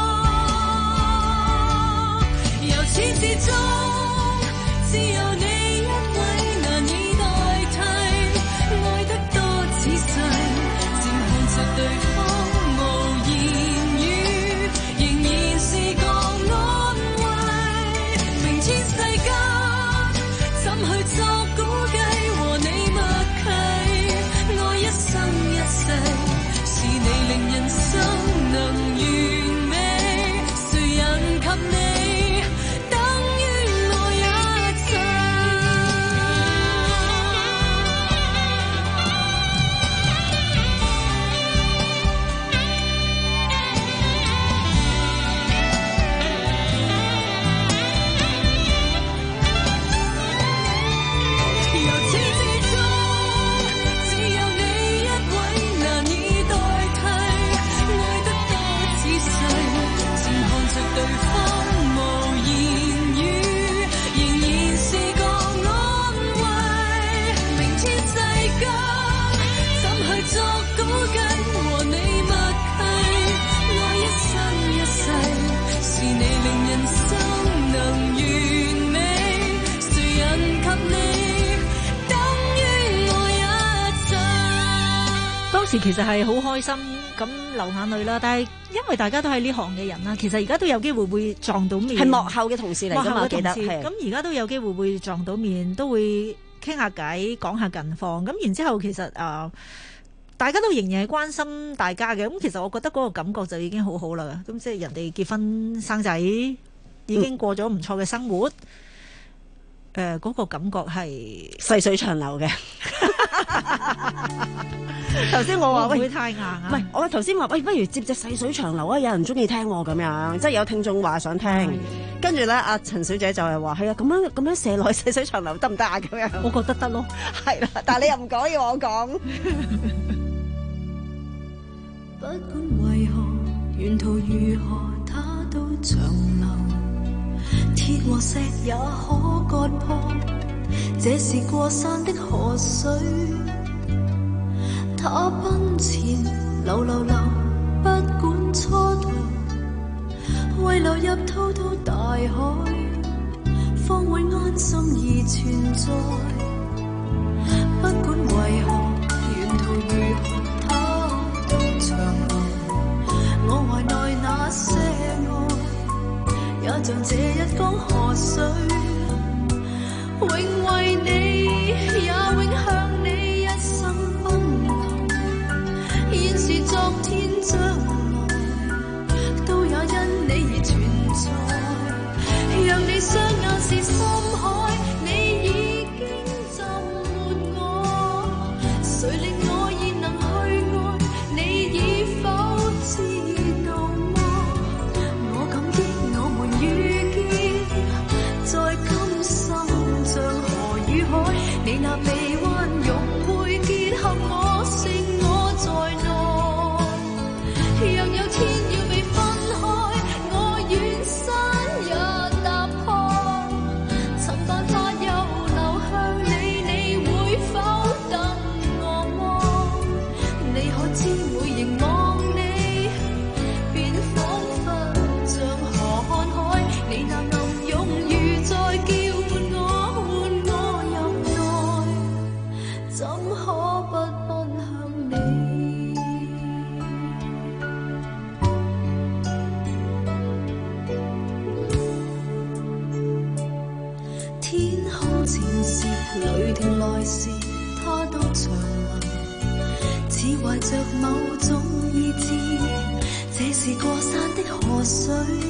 由始至終只有你一位難以代替，愛得多仔細，靜看着對方無言語，仍然是個安慰。知世間怎去作估計，和你默契，愛一生一世，是你令人生能完美，誰人及你等於我一切。 其實係好開心咁流眼淚啦，但係因為大家都係呢行嘅人啦，其實而家都有機會會撞到面， 係幕後嘅同事嚟㗎嘛，記得係。 咁而家都有機會會撞到面，都會傾下偈，講下近況。咁然之後其實啊、呃，大家都仍然係關心大家嘅。咁其實我覺得嗰個感覺就已經好好啦。咁即係人哋結婚生仔，已經過咗唔錯嘅生活。誒、嗯，嗰、呃嗰個感覺係細水長流嘅。頭先我話喂， 會唔會太硬啊？ 唔係，我頭先話喂，不如接隻細水長流啊！有人中意聽咁樣，即係有聽眾話想聽，跟住咧，阿陳小姐就係話係啊，咁樣咁樣射落細水長流得唔得啊？咁樣， 我覺得得咯， 係啦，但係你又唔講，要我講。 不管為何，沿途如何，它都長流，鐵和石也可割破，這是過山的河水。他奔前流流流，不管蹉跎，為流入滔滔大海，方會安心而存在。不管為何，沿途如何，他都長流。我懷內那些愛，也像這一江河水，永為你，也永向你一生奔流。現時昨天將來，都也因你而存在。讓你雙眼是深海，你已經浸沒我。誰令我現能去愛？你已否知道麼？我感激我們遇見，在今生像河與海，你那臂彎融會結合我，剩我在內。讓有天要被分開，我願山也踏破，曾辦法又雷霆來時，他都長流，似懷着某種意志。這是過山的河水，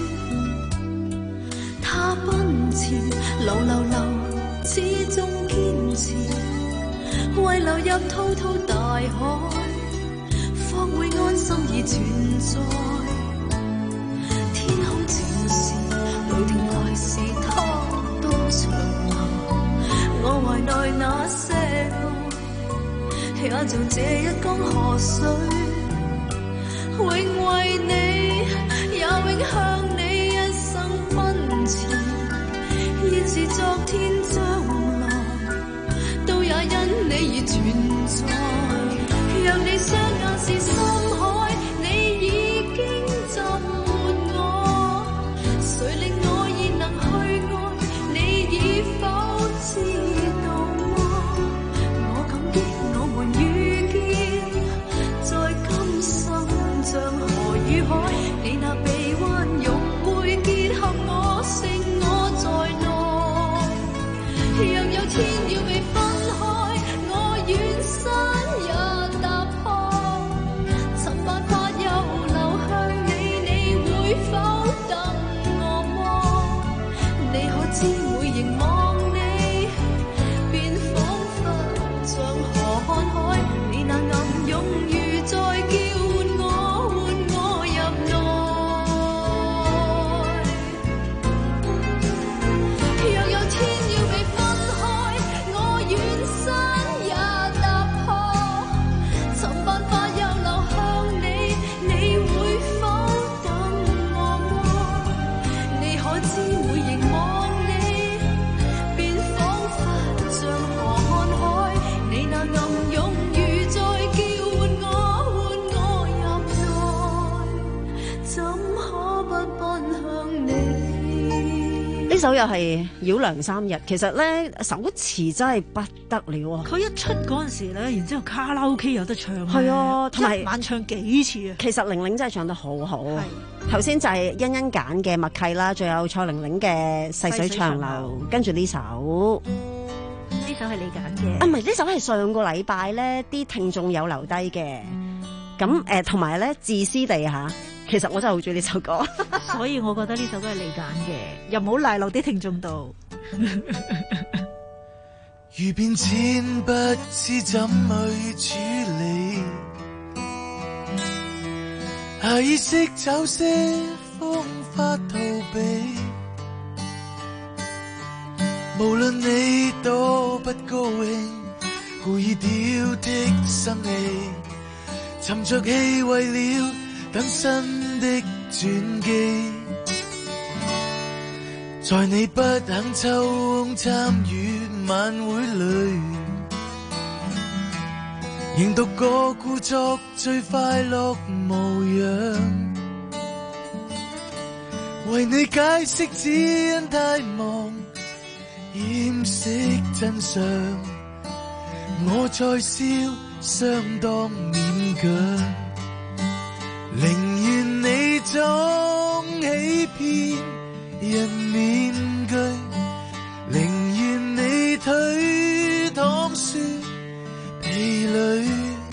他奔前，流流流，始終堅持，為流入滔滔大海，方會安心而存在。天空前時，雷霆來時，他都長流。我懷內那些愛，也像這一江河水，永為你，也永向你一生奔馳。現是昨天將來，都也因你而存在。讓你雙眼是深海，你已經浸沒我，誰令我已能去愛？你已否知道麼？我感激我們遇見，在今生像河與海，你那臂彎融會結合我，剩我在內。若有天要被分開，我願身也踏破，尋辦法又流向你，你會否等我麼？你可知每凝望你，便彷彿像河看海，你那暗湧如在叫喚我，喚我入內。若有天要被分開，我願身也踏破，尋辦法又流向你，你會否等我麼？你可知每凝望你，便彷彿像河看海，你那暗湧如在叫喚我，喚我入內，怎可不奔向你？ 呢首又係繞梁三日，其實咧首詞真係不得了啊！ 佢一出嗰陣時咧，然之後卡拉 OK 有得唱， 係啊，同埋一晚唱幾次啊！ 其實玲玲真係唱得好好。頭先就係欣欣揀嘅默契啦，仲有蔡玲玲嘅細水長流，跟住呢首。 呢首係你揀嘅啊，唔係呢首係上個禮拜咧啲聽眾有留低嘅。咁誒，同埋咧自私地嚇，其實我真係好中意呢首歌， 所以我覺得呢首都係你揀嘅，又唔好賴落啲聽眾度。 遇變遷不知怎去處理，下意識找些方法逃避，無論你多不高興，故意挑剔生氣，沉着氣為了等新的轉機，在你不肯抽空參與晚會裏，仍獨個故作最快樂模樣，為你解釋只因太忙掩飾真相，我在笑相當勉強，寧願你裝起片人面具，寧願你推搪說疲累，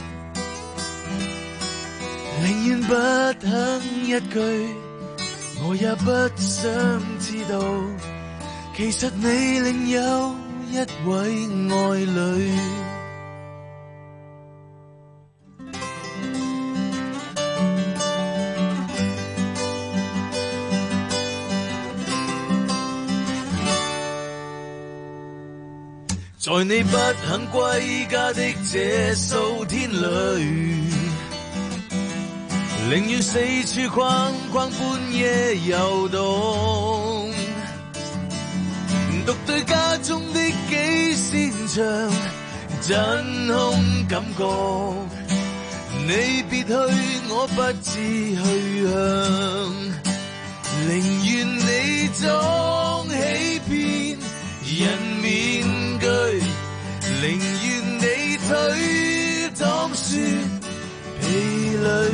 寧願不肯一句，我也不想知道，其實你另有一位愛侶。在你不肯歸家的這數天裏，寧願四處框框半夜遊動，獨對家中的幾扇牆，真空感覺。你別去，我不知去向，寧願你裝起片人面具，寧願你推搪說疲累，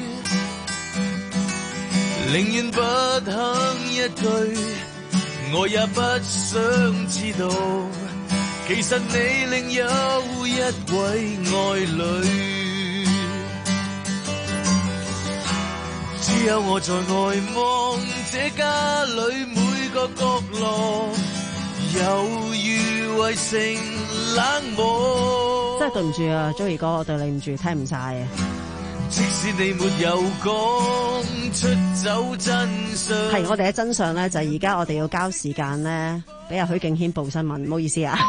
寧願不肯一句，我也不想知道， 其實你另有一位愛侶，只有我在外望這家裏每個角落，猶如圍城冷漠。 真係對唔住啊，Joey哥，我對你唔住，聽唔晒啊！ 即使你沒有講出走真相， 係我哋嘅真相咧，就係而家我哋要交時間咧，俾阿許敬軒報新聞，唔好意思啊。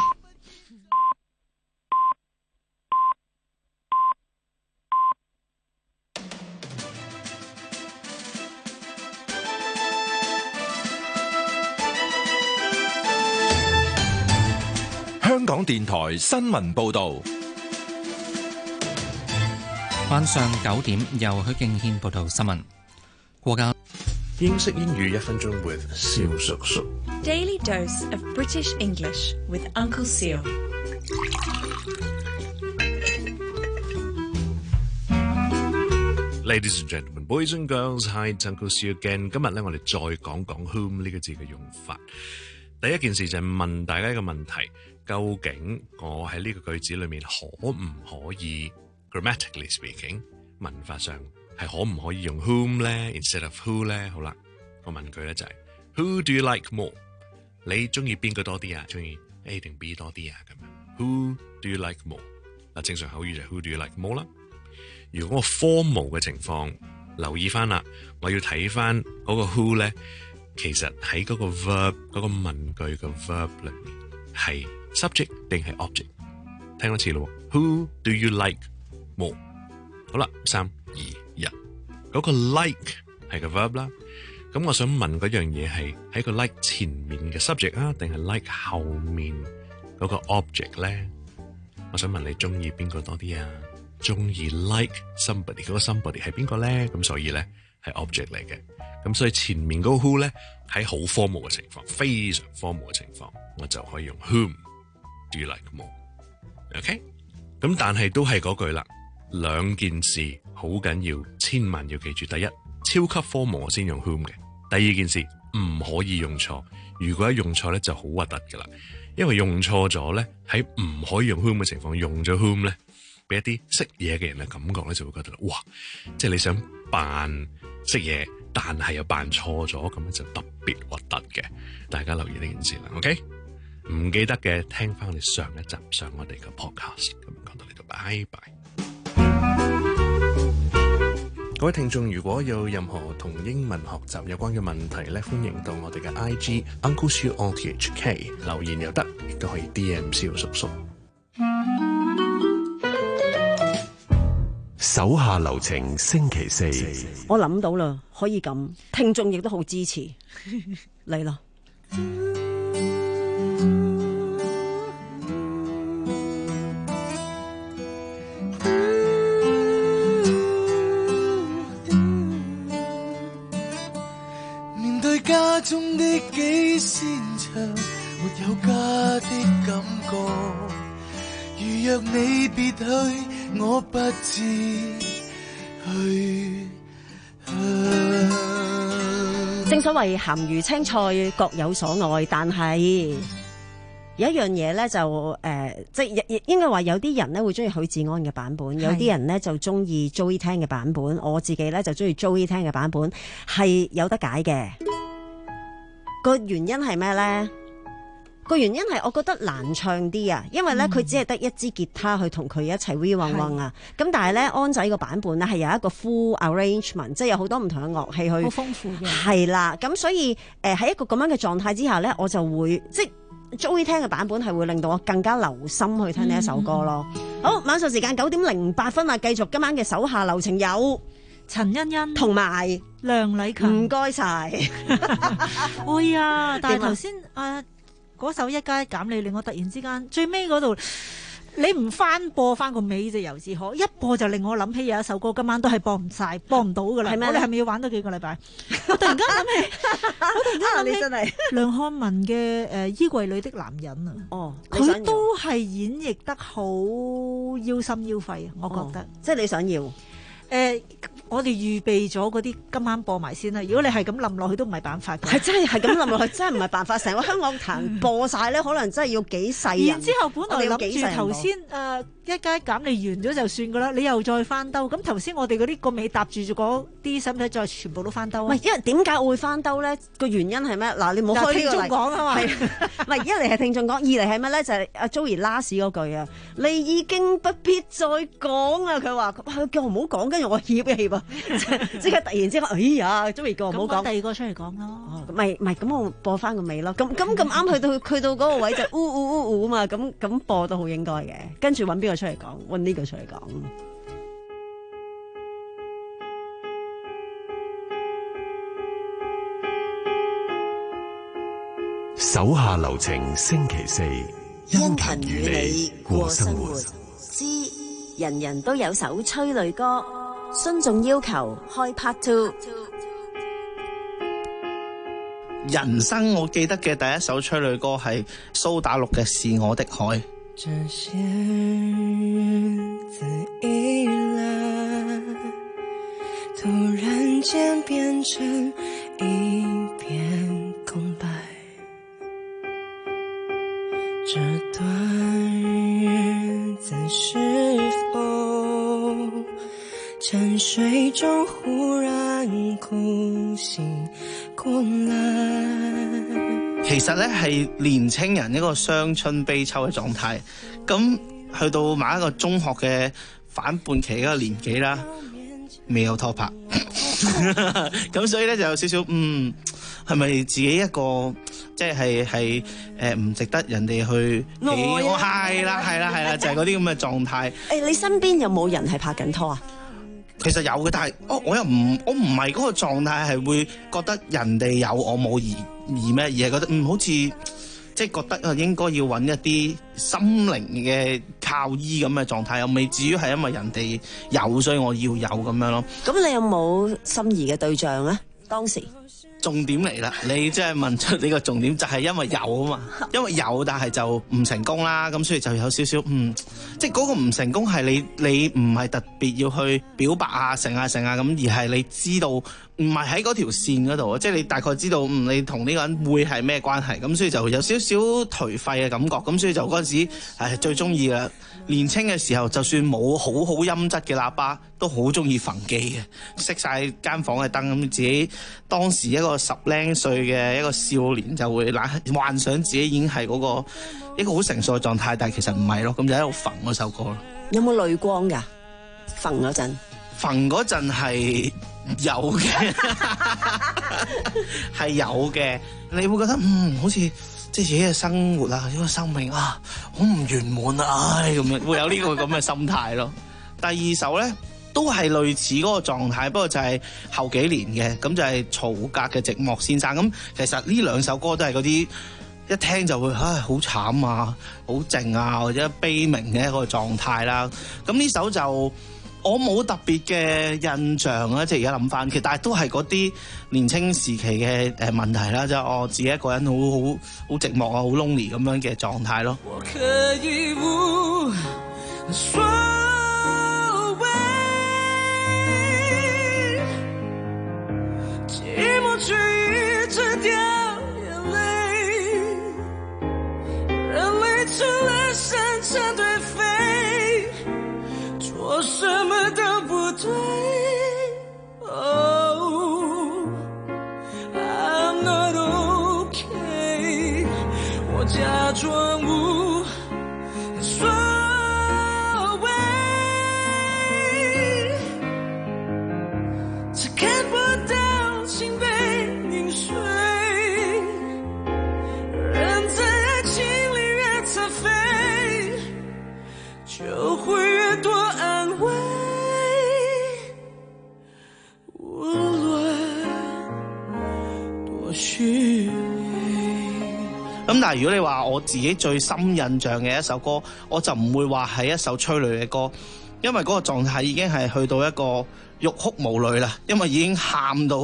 香港電台新聞報道。 晚上九點，由許敬軒報道新聞。國家英式英語一分鐘 with 蕭叔叔。 Daily dose of British English with Uncle Seal。 Ladies and gentlemen, boys and girls, hi, it's Uncle Seal again。今日咧，我哋再講講 whom 呢個字嘅用法。第一件事就係問大家一個問題：究竟我喺呢個句子裏面可唔可以 grammatically speaking 文法上係可唔可以用 whom 咧 instead of who 咧？好啦，個問句咧就係、是、Who do you like more？ 你中意邊個多啲啊？中意 A 定 B 多啲啊？咁樣 Who do you like more？ 嗱，正常口語就係 Who do you like more 啦。如果我 formal 嘅情況，留意翻啦，我要睇翻嗰個 who 咧，其實喺嗰個 verb 嗰個問句嘅 verb 裏面係 subject 定係 object？ 聽多次咯 ，Who do you like more？ 好啦，三二一，嗰個 like 係個 verb 啦。咁我想問嗰樣嘢係喺個 like 前面嘅 subject 啊，定係 like 後面嗰個 object 咧？我想問你中意邊個多啲啊？中意 like somebody 嗰個 somebody 係邊個咧？咁所以咧係 object 嚟嘅。咁所以前面嗰個 who 咧喺好 formal 嘅情況，非常 formal 嘅情況，我就可以用 whom do you like more？OK？ 咁但係都係嗰句啦，兩件事好緊要，千萬要記住。第一，超級 formal 我先用 whom 嘅。第二件事唔可以用錯，如果一用錯咧就好核突噶啦，因為用錯咗咧喺唔可以用 whom 嘅情況用咗 whom 咧，俾一啲識嘢嘅人嘅感覺咧就會覺得哇，即係你想扮識嘢，但係又扮錯咗，咁樣就特別核突嘅。大家留意呢件事啦 ，OK？ 唔記得嘅聽翻我哋上一集上我哋嘅 podcast， 咁講到呢度，拜拜。各位聽眾，如果有任何同英文學習有關嘅問題咧，歡迎到我哋嘅 I G Uncle Siu O T H K 留言又得，亦都可以 D M 蕭叔叔。 手下留情，星期四， 我諗到啦，可以咁，聽眾亦都好支持，嚟啦。 面對家中的幾扇牆，沒有家的感覺，如若你別去，我不知去向。 正所謂鹹魚青菜各有所愛，但係有一樣嘢咧就誒、呃，即係應該話有啲人咧會中意許志安嘅版本，有啲人咧就中意 Joey 聽嘅版本，我自己咧就中意 Joey 聽嘅版本，係有得解嘅。個原因係咩咧？個原因係我覺得難唱啲啊，因為咧佢、嗯、只係得一支吉他去同佢一齊 we 嗡嗡啊，咁但係咧安仔個版本咧係有一個 full arrangement， 即係有好多唔同嘅樂器去，好豐富嘅。係啦，咁所以誒喺、呃、一個咁樣嘅狀態之下咧，我就會即係 Joey 聽嘅版本係會令到我更加留心去聽呢一首歌咯。嗯、好，晚上時間九點零八分啊，繼續今晚嘅手下留情有陳欣欣同埋梁禮勤， 唔該晒。 哎呀，但係頭先啊。嗰首一加一減你，令我突然之間最尾嗰度，你唔翻播翻個尾就由自可，一播就令我諗起有一首歌，今晚都係播唔晒，播唔到噶啦。我哋係咪要玩多幾個禮拜？我突然間諗起，我突然間諗起，你真係梁漢文嘅誒衣櫃裏的男人啊！哦，佢都係演繹得好腰心腰肺，我覺得。哦、即係你想要誒。呃我哋預備咗嗰啲今晚播埋先啦。如果你係咁冧落去都唔係辦法嘅。 係真係係咁冧落去，真係唔係辦法。成個香港壇播晒咧，可能真係要幾世人。 然之後本來諗住頭先誒一階減你完咗就算噶啦，你又再翻兜。咁頭先我哋嗰啲個尾搭住咗嗰啲，使唔使再全部都翻兜啊？ 唔係，因為點解我會翻兜咧？個原因係咩？嗱，你冇開呢個嚟講啊嘛。 唔係一嚟係聽眾講，二嚟係咩咧？就係阿 Joey last 嗰句啊，你已經不必再講啊！佢話叫我唔好講，跟住我怯一怯啊，即刻突然之間，哎呀 ，Joey 叫我唔好講， 第二個出嚟講咯。 唔係唔係，咁我播翻個尾咯。咁咁咁啱去到去到嗰個位就嗚嗚嗚嗚啊嘛，咁咁播都好應該嘅。跟住揾邊個出嚟講？揾呢個出嚟講。 手下留情，星期四，殷勤與你過生活。 之人人都有首催淚歌，孫仲要求開 part two。 人生我記得嘅第一首催淚歌係蘇打綠嘅《是我的海》。 這些日子以來，突然間變成一片空白，這段日子是否沉睡中忽然哭醒過來？ 其實咧係年青人一個傷春悲秋嘅狀態，咁去到某一個中學嘅反叛期嗰個年紀啦，未有拖拍，咁所以咧就有少少嗯，係咪自己一個即係係誒唔值得人哋去喜愛？係啦係啦係啦，就係嗰啲咁嘅狀態。 誒，你身邊有冇人係拍緊拖啊？ 其實有嘅，但係我我又唔我唔係嗰個狀態，係會覺得人哋有我冇而而咩，而係覺得嗯好似即係覺得啊應該要揾一啲心靈嘅靠依咁嘅狀態，又未至於係因為人哋有所以我要有咁樣咯。 咁你有冇心儀嘅對象咧？當時重點嚟啦，你即係問出呢個重點就係因為有啊嘛，因為有但係就唔成功啦，咁所以就有少少嗯，即係嗰個唔成功係你你唔係特別要去表白啊成啊成啊咁，而係你知道唔係喺嗰條線嗰度，即係你大概知道嗯你同呢個人會係咩關係，咁所以就有少少頹廢嘅感覺，咁所以就嗰陣時係最中意啦。年青嘅時候就算冇好好音質嘅喇叭，都好中意焚機嘅，熄晒間房嘅燈，咁自己當時一個十零歲嘅一個少年就會幻想自己已經係嗰個一個好成熟嘅狀態，但係其實唔係咯，咁就喺度焚嗰首歌咯。 有冇淚光㗎？焚嗰陣， 焚嗰陣係有嘅，係有嘅。你會覺得嗯好似即係自己嘅生活啊，呢個生命啊，好唔圓滿啊，唉咁樣會有呢個咁嘅心態咯。第二首咧都係類似嗰個狀態，不過就係後幾年嘅，咁就係曹格嘅《寂寞先生》。咁其實呢兩首歌都係嗰啲一聽就會唉好慘啊，好靜啊，或者悲鳴嘅一個狀態啦。咁呢首就我冇特別嘅印象啦，即係而家諗翻，其實但係都係嗰啲年青時期嘅誒問題啦，即係我自己一個人好好好寂寞啊，好 lonely 咁樣嘅狀態咯。 我可以無所謂，寂寞卻一直掉眼淚，人類除了生成對飛，做什麼都不對。Oh, I'm not okay， 我假裝無所謂，只看不到心被凝碎，人在愛情裡越殘廢，就會越多安慰。無論多虛偽。 咁但係如果你話我自己最深印象嘅一首歌，我就唔會話係一首催淚嘅歌，因為嗰個狀態已經係去到一個欲哭無淚啦，因為已經喊到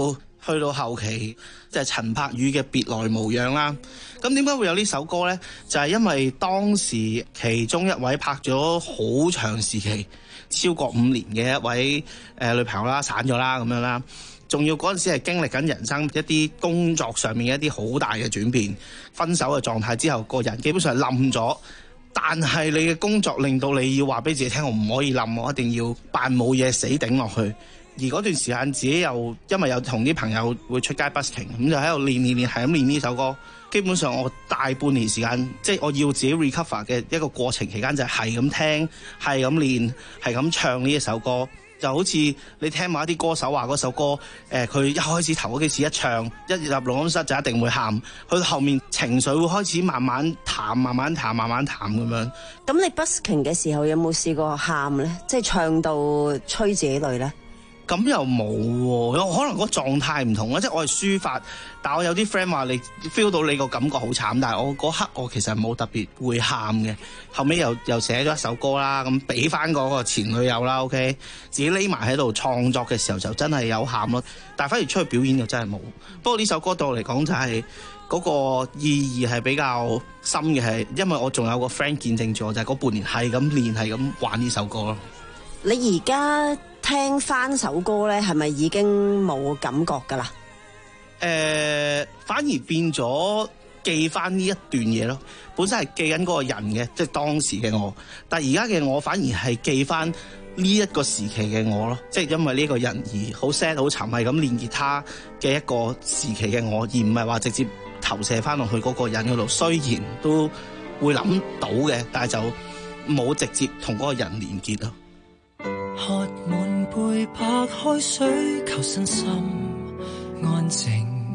去到後期就係陳柏宇嘅別來無恙啦。咁點解會有呢首歌呢？就係因為當時其中一位拍咗好長時期超過五年嘅一位誒女朋友啦，散咗啦咁樣啦，仲要嗰陣時係經歷緊人生一啲工作上面一啲好大嘅轉變，分手嘅狀態之後，個人基本上冧咗。但係你嘅工作令到你要話俾自己聽，我唔可以冧，我一定要扮冇嘢死頂落去。而嗰段時間自己又因為有同啲朋友會出街 busking， 咁就喺度練練練，係咁練呢首歌。基本上我大半年時間，即係我要自己 recover 嘅一個過程期間，就係咁聽，係咁練，係咁唱呢一首歌。就好似你聽某一啲歌手話嗰首歌，誒、呃、佢一開始頭嗰幾次一唱，一入錄音室就一定會喊，去到後面情緒會開始慢慢淡、慢慢淡、慢慢淡咁樣。 咁你 busking 嘅時候有冇試過喊咧？即係唱到催自己淚咧？ 咁又冇喎，有可能個狀態唔同啦，即係我係抒發，但係我有啲 friend 話你 feel 到你個感覺好慘，但係我嗰刻我其實冇特別會喊嘅。後尾又又寫咗一首歌啦，咁俾翻嗰個前女友啦 ，OK， 自己匿埋喺度創作嘅時候就真係有喊咯，但係反而出去表演就真係冇。不過呢首歌對我嚟講就係嗰個意義係比較深嘅，係因為我仲有個 friend 見證住我，就係嗰半年係咁練係咁玩呢首歌咯。 你而家聽翻首歌咧，係咪已經冇感覺噶啦？ 誒、呃，反而變咗記翻呢一段嘢咯。本身係記緊嗰個人嘅，即係當時嘅我。但係而家嘅我反而係記翻呢一個時期嘅我咯。即係因為呢個人而好 sad 好沉，係咁練吉他嘅一個時期嘅我，而唔係話直接投射翻落去嗰個人嗰度。雖然都會諗到嘅，但係就冇直接同嗰個人連結咯。 喝滿杯白開水，求身心安靜。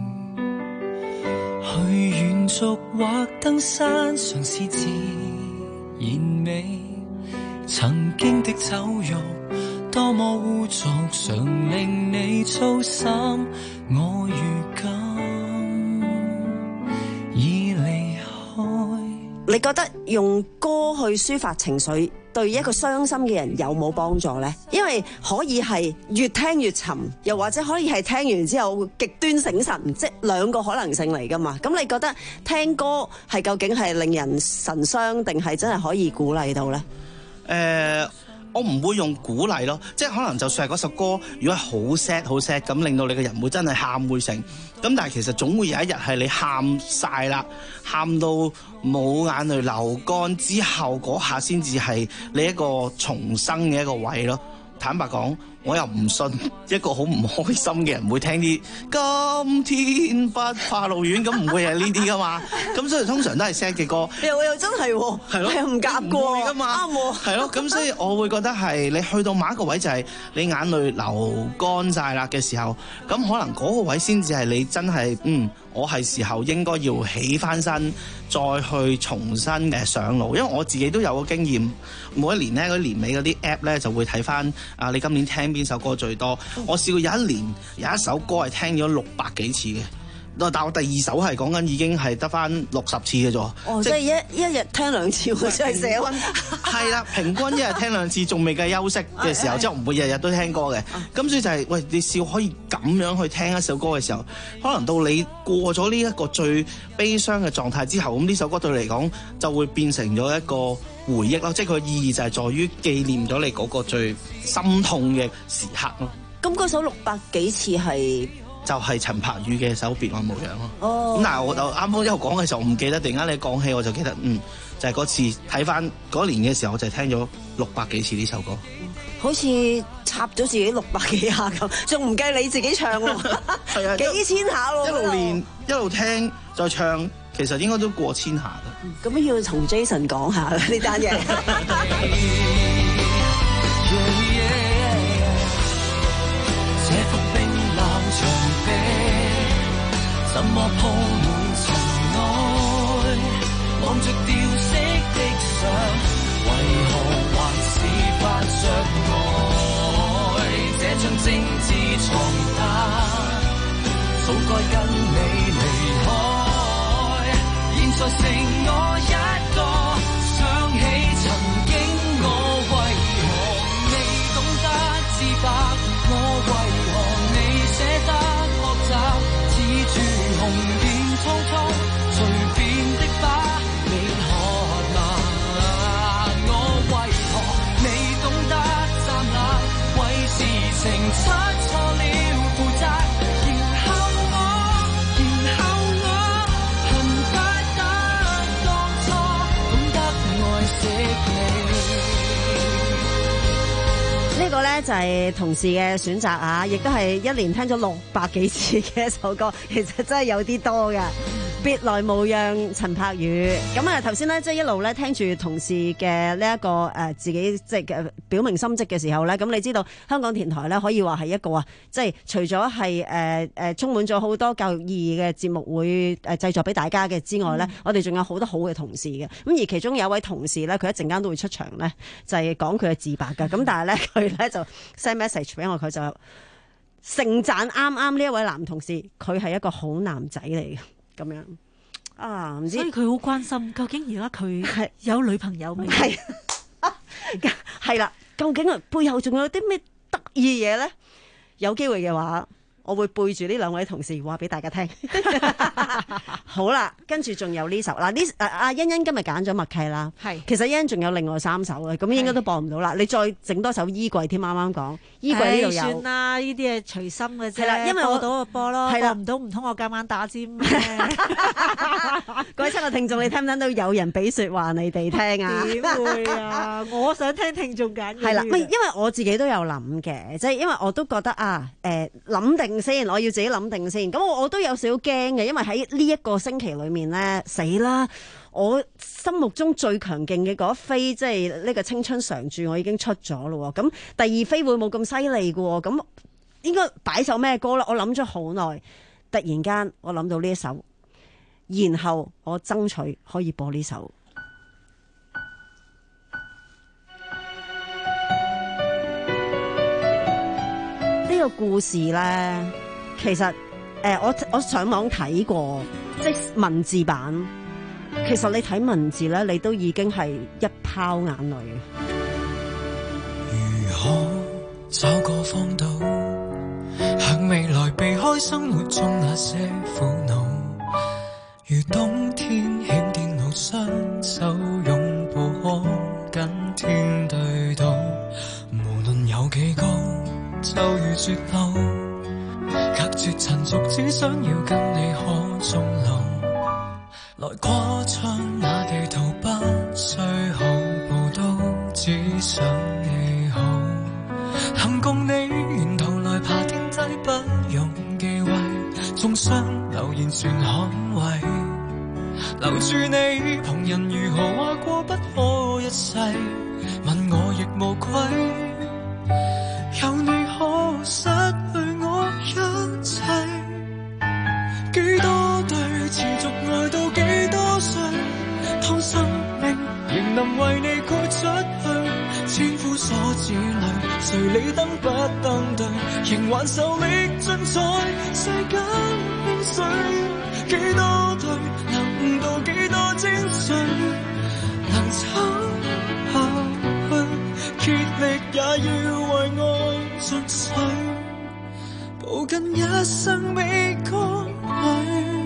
去遠足或登山，嘗試自然美。曾經的酒肉多麼污濁，常令你操心。我如今已離開。 你覺得用歌去抒發情緒對一個傷心嘅人有冇幫助呢？因為可以係越聽越沉，又或者可以係聽完之後極端醒神，即係兩個可能性嚟噶嘛。咁你覺得聽歌係究竟係令人神傷，定係真係可以鼓勵到呢？ 誒、呃，我唔會用鼓勵咯，即係可能就算係嗰首歌，如果係好 sad 好 sad 咁，令到你個人會真係喊會成。咁但係其實總會有一日係你喊晒啦，喊到冇眼淚流乾之後，嗰下先至係你一個重生嘅一個位咯。坦白講，我又唔信一個好唔開心嘅人會聽啲今天不怕路遠，咁唔會係呢啲噶嘛。咁所以通常都係 sad 嘅歌。 又又真係喎，係咯，唔夾過噶嘛， 啱喎。 係咯，咁所以我會覺得係你去到某一個位就係你眼淚流乾晒啦嘅時候，咁可能嗰個位先至係你真係嗯，我係時候應該要起翻身，再去重新誒上路。因為我自己都有個經驗，每一年咧嗰啲年尾嗰啲 app 咧就會睇翻啊，你今年聽邊首歌最多？我試過有一年有一首歌係聽咗六百幾次嘅，但我第二首係講緊已經係得翻六十次嘅啫。 哦，即係一一日聽兩次，我真係寫溫。 係啦，平均一日聽兩次，仲未計休息嘅時候，即係我唔會日日都聽歌嘅。咁所以就係、是，喂，你笑可以咁樣去聽一首歌嘅時候，可能到你過咗呢一個最悲傷嘅狀態之後，咁呢首歌對你嚟講就會變成咗一個回憶咯。即係佢意義就係在於紀念咗你嗰個最心痛嘅時刻咯。 咁嗰首六百幾次係？ 就係陳柏宇嘅首別來無恙咯。 哦， 咁但係我就啱啱一路講嘅時候，我唔記得，突然間你講起我就記得，嗯，就係、是、嗰次睇翻嗰年嘅時候，我就聽咗六百幾次呢首歌。 好似插咗自己六百幾下咁，仲唔計你自己唱喎？係啊，幾千下咯。 一路練一路聽再唱，其實應該都過千下嘅。 咁、嗯、要同 Jason 講下呢單嘢。 怎麼鋪滿塵埃？望着掉色的相，為何還是發着愛？這場政治床單，早該跟你離開。現在剩我一個，想起曾經我，為何未懂得自白？我為何未捨得學習？ 個咧就係同事嘅選擇啊，亦都係一年聽咗六百幾次嘅一首歌，其實真係有啲多㗎。別來無恙，陳柏宇。咁啊，頭先咧即係一路咧聽住同事嘅呢一個誒、呃、自己即係嘅表明心跡嘅時候咧，咁你知道香港電台咧可以話係一個啊，即係除咗係誒誒充滿咗好多教育意義嘅節目會誒製作俾大家嘅之外咧，嗯、我哋仲有好多好嘅同事嘅。咁而其中有一位同事咧，佢一陣間都會出場咧，就係講佢嘅自白㗎。咁但係咧佢咧就 send message 俾我，佢就盛讚啱啱呢一位男同事，佢係一個好男仔嚟嘅。咁樣啊，唔知所以佢好關心，究竟而家佢係有女朋友未？ 係係啦，究竟啊背後仲有啲咩得意嘢咧？有機會嘅話，我會背住呢兩位同事話俾大家聽。好啦，跟住仲有呢首嗱，呢阿欣欣今日揀咗默契啦，係其實欣欣仲有另外三首嘅，咁應該都播唔到啦。你再整多首衣櫃添，啱啱講衣櫃呢度有。 算啦，呢啲係隨心嘅啫。 係啦，因為我播到就播咯，播唔到唔通我夾硬打尖咩？ 各位親愛聽眾，你聽唔聽到有人俾説話你哋聽啊？ 點會啊！我想聽聽眾揀。 係啦，唔係因為我自己都有諗嘅，即係因為我都覺得啊，誒諗定先，我要自己諗定先。咁我我都有少少驚嘅，因為喺呢一個星期裏面咧，死啦！我心目中最強勁嘅嗰一飛，即係呢個青春常駐，我已經出咗咯。咁第二飛會冇咁犀利嘅，咁應該擺首咩歌咧？我諗咗好耐，突然間我諗到呢一首，然後我爭取可以播呢首。呢個故事咧，其實誒、呃，我我上網睇過，即係文字版。其實你睇文字咧，你都已經係一泡眼淚。 如何找個方道，向未來避開生活中那些苦惱？如冬天欠電腦，雙手擁抱可跟天對賭。無論有幾高，就如絕路，隔絕塵俗，只想要跟你可終老。來過窗那地圖，不需好報都只想你好。幸共你沿途來爬天梯，不用忌諱，縱雙留言全捍衛。留住你，旁人如何話過不可一世，問我亦無愧。有你可失去我一切，幾多對持續愛到幾多歲，當生命仍能為你豁出去。千夫所指裏，誰理登不登對，仍還受力盡在世間興衰。幾多對能悟到幾多精髓，能撐下去，竭力也要為愛盡瘁，抱緊一生美光裏。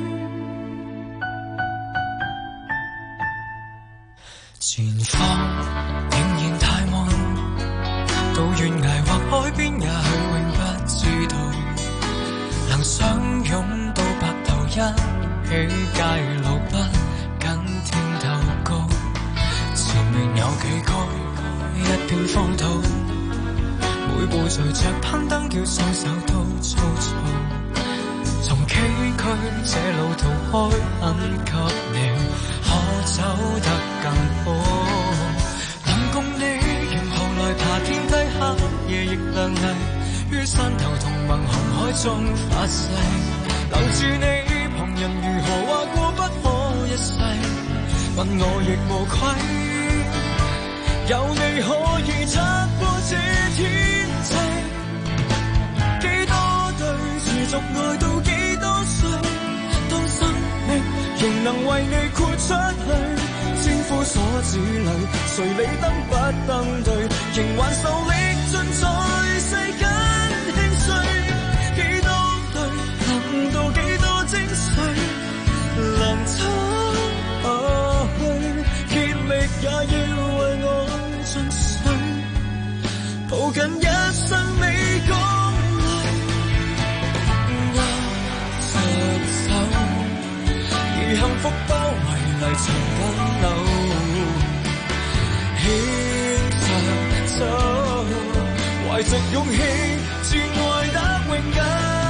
前方仍然太暗，到懸崖或海邊也許永不知道，能相擁到白頭，一起街路不跟天鬥高。前面有幾高，一片荒土，每步隨着攀登，叫雙手都粗糙。從崎嶇這路途開墾給你，可走得更好。能共你沿途來爬天梯，黑夜亦亮麗，於山頭同盟紅海中發誓。留住你，旁人如何話過不可一世，問我亦無愧。有你可以拆破這天際，幾多對持續愛到幾多歲，當生命仍能為你豁出去。千夫所指裏，誰理登不登對，仍還受力盡在世間興衰。幾多對能到幾多精髓，能撐下去，竭力也要為愛盡瘁，抱緊一生美光裏。握着手，而幸福包圍泥塵緊留，牽着手， 懷着勇氣，自愛得永久。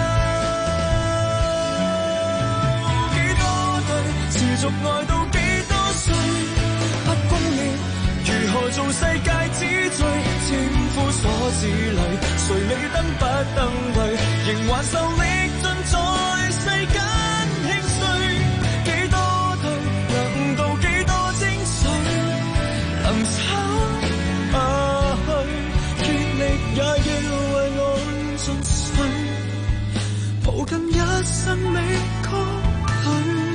幾多對持續愛到幾多歲？不公義，如何做世界之最？千夫所指裏，誰未登不登位？仍還受力盡在世間興衰。幾多對能到幾多精髓？能差下去，竭力也要為愛盡瘁，抱緊一生美歌裏。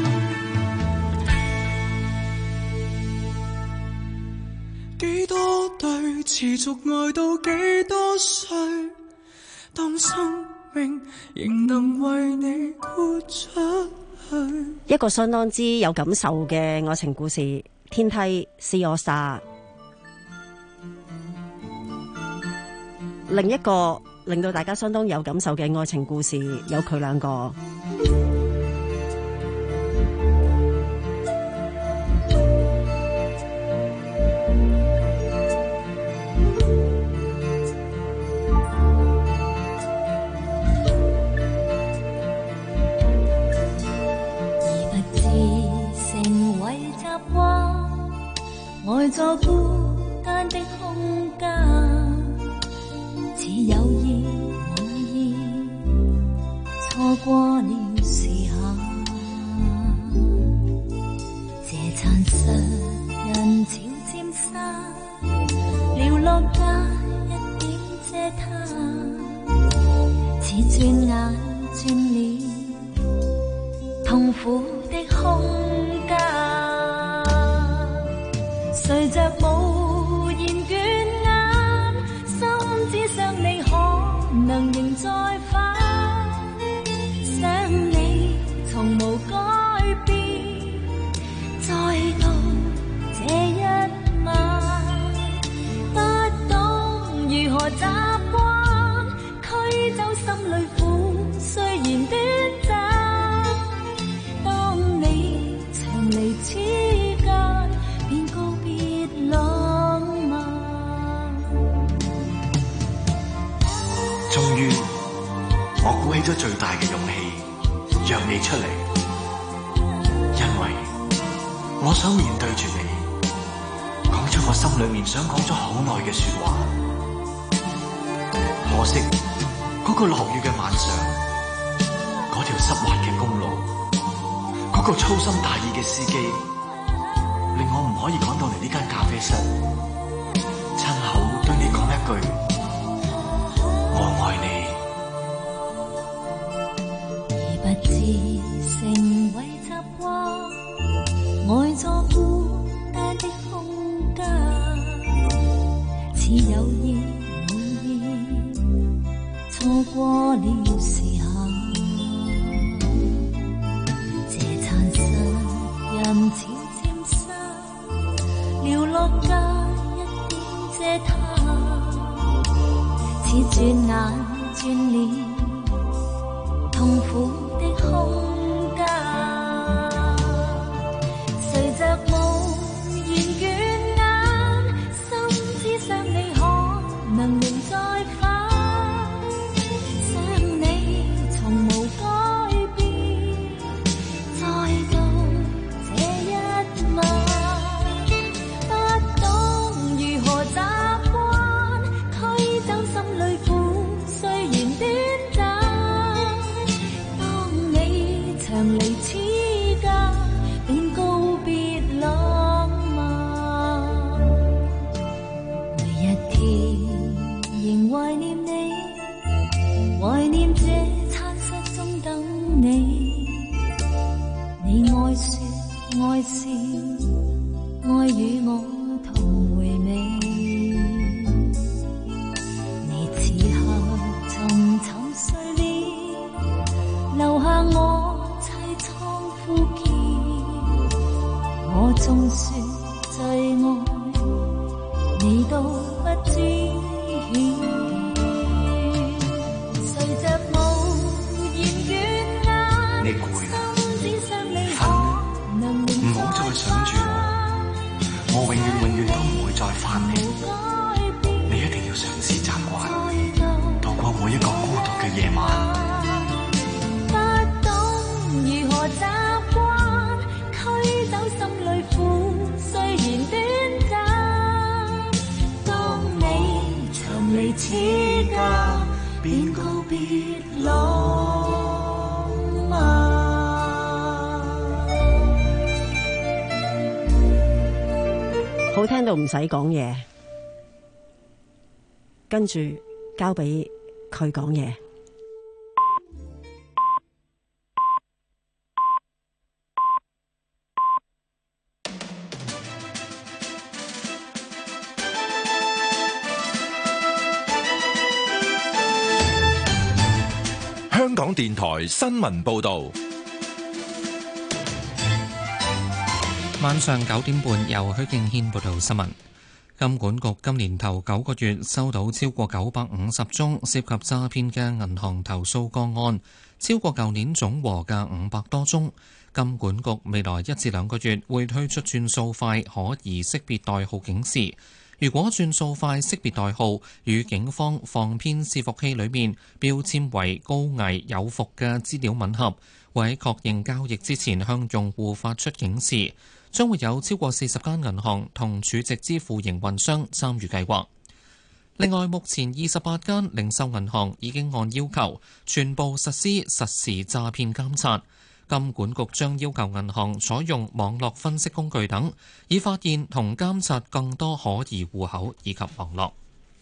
幾多對持續愛到幾多歲？當生命仍能為你豁出去。 一個相當之有感受嘅愛情故事，天梯 C AllStar。另一個令到大家相當有感受嘅愛情故事，有佢兩個。 愛在孤單的空間，似有意無意，錯過了時候。這殘石人潮漸散，寥落街一點遮他，似轉眼轉了痛苦的空間。隨着無言倦眼，心只想你可能仍在返，想你從無改變，再到這一晚，不懂如何習慣，驅走心裏苦，雖然短暫，當你長離此間，便告別浪漫。 終於，我鼓起咗最大嘅勇氣，約你出嚟，因為我想面對住你，講出我心裏面想講咗好耐嘅說話。可惜嗰個落雨嘅晚上，嗰條濕滑嘅公路，嗰個粗心大意嘅司機，令我唔可以趕到嚟呢間咖啡室，親口對你講一句我愛你。 而不知成為習慣，愛作孤單的空間，似有意無意，錯過了時候。這殘實人潮寥落街一點遮他，似轉眼轉了痛苦的空間。隨着無言倦眼，心只想你可能仍在返，想你從無改變，再到這一晚。長離此間，便告別浪漫。每一天仍懷念你，懷念這餐室中等你。你愛說愛笑，愛與我同回味。你此刻沉沉睡了，留下我我縱說最愛你都不知曉，隨着無言倦眼， 你攰啦，瞓啦，唔好再想住我，我永遠永遠都唔會再翻嚟，你一定要要嘗試習慣，度過每一個孤獨嘅夜晚。 不懂如何習慣，驅走心裏苦，雖然短暫。當你長離此家，便告別浪漫。 好聽到唔使講嘢，跟住交俾佢講嘢。 香港電台新聞報導。 晚上九點半，由許敬軒報道新聞。金管局今年頭九個月收到超過九百五十宗涉及詐騙嘅銀行投訴個案，超過舊年總和嘅五百多宗。金管局未來一至兩個月會推出轉數快可疑識別代號警示。如果轉數快識別代號與警方防騙伺服器裏面標籤為高危有伏嘅資料吻合，會喺確認交易之前向用戶發出警示。將會有超過四十間銀行同儲值支付營運商參與計劃。另外，目前二十八間零售銀行已經按要求全部實施實時詐騙監察。金管局將要求銀行採用網絡分析工具等，以發現同監察更多可疑戶口以及網絡。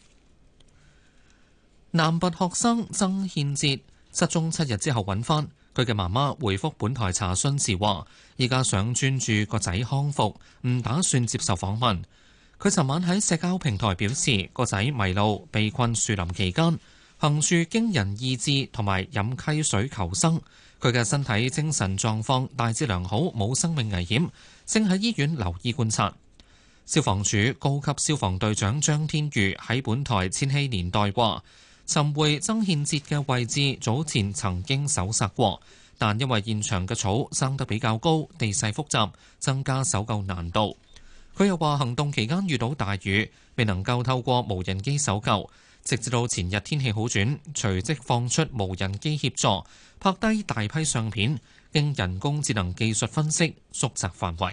男拔學生曾憲哲失蹤七日之後揾返。佢嘅媽媽回覆本台查詢時話：依家想專注個仔康復，唔打算接受訪問。佢尋晚喺社交平台表示，個仔迷路被困樹林期間，憑住驚人意志同埋飲溪水求生。佢嘅身體精神狀況大致良好，冇生命危險，正喺醫院留醫觀察。消防處高級消防隊長張天瑜喺本台千禧年代話：尋回曾憲哲嘅位置，早前曾經搜索過，但因為現場嘅草生得比較高，地勢複雜，增加搜救難度。佢又話行動期間遇到大雨，未能夠透過無人機搜救，直至到前日天氣好轉，隨即放出無人機協助，拍低大批相片，經人工智能技術分析，縮窄範圍。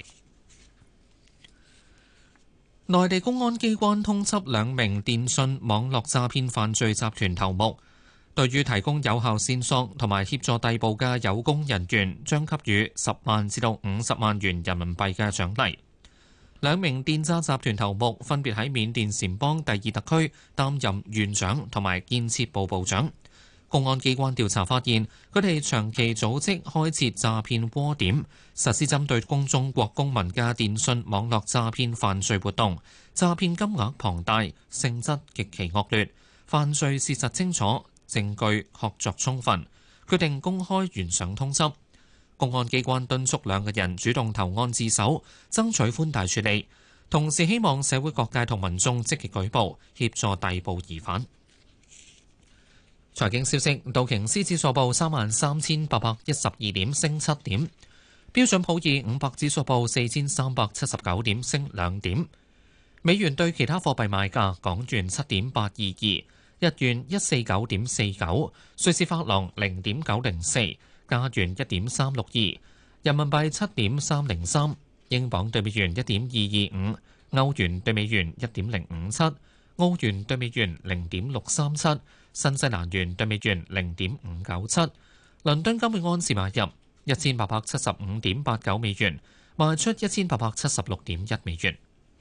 內地公安機關通緝兩名電信網絡詐騙犯罪集團頭目，對於提供有效線索同埋協助逮捕嘅有功人員，將給予十萬至到五十萬元人民幣嘅獎勵。兩名電詐集團頭目分別喺緬甸撣邦第二特區擔任縣長同埋建設部部長。公安機關調查發現，佢哋長期組織開設詐騙窩點，實施針對公眾國公民嘅電信網絡詐騙犯罪活動，詐騙金額龐大，性質極其惡劣，犯罪事實清楚，證據確鑿充分，決定公開懸賞通緝。公安機關敦促兩個人主動投案自首，爭取寬大處理，同時希望社會各界同民眾積極舉報，協助逮捕疑犯。財經消息，道瓊斯指數報三萬三千八百一十二點，升七點；標準普爾五百指數報四千三百七十九點，升兩點。美元對其他貨幣賣價：港元七點八二二，日元一四九點四九，瑞士法郎零點九零四，加元一點三六二，人民幣七點三零三，英鎊對美元一點二二五，歐元對美元一點零五七，澳元對美元零點六三七。新西蘭元對美元零點五九七，倫敦金每盎司買入一千八百七十五點八九美元，賣出一千八百七十六點一美元。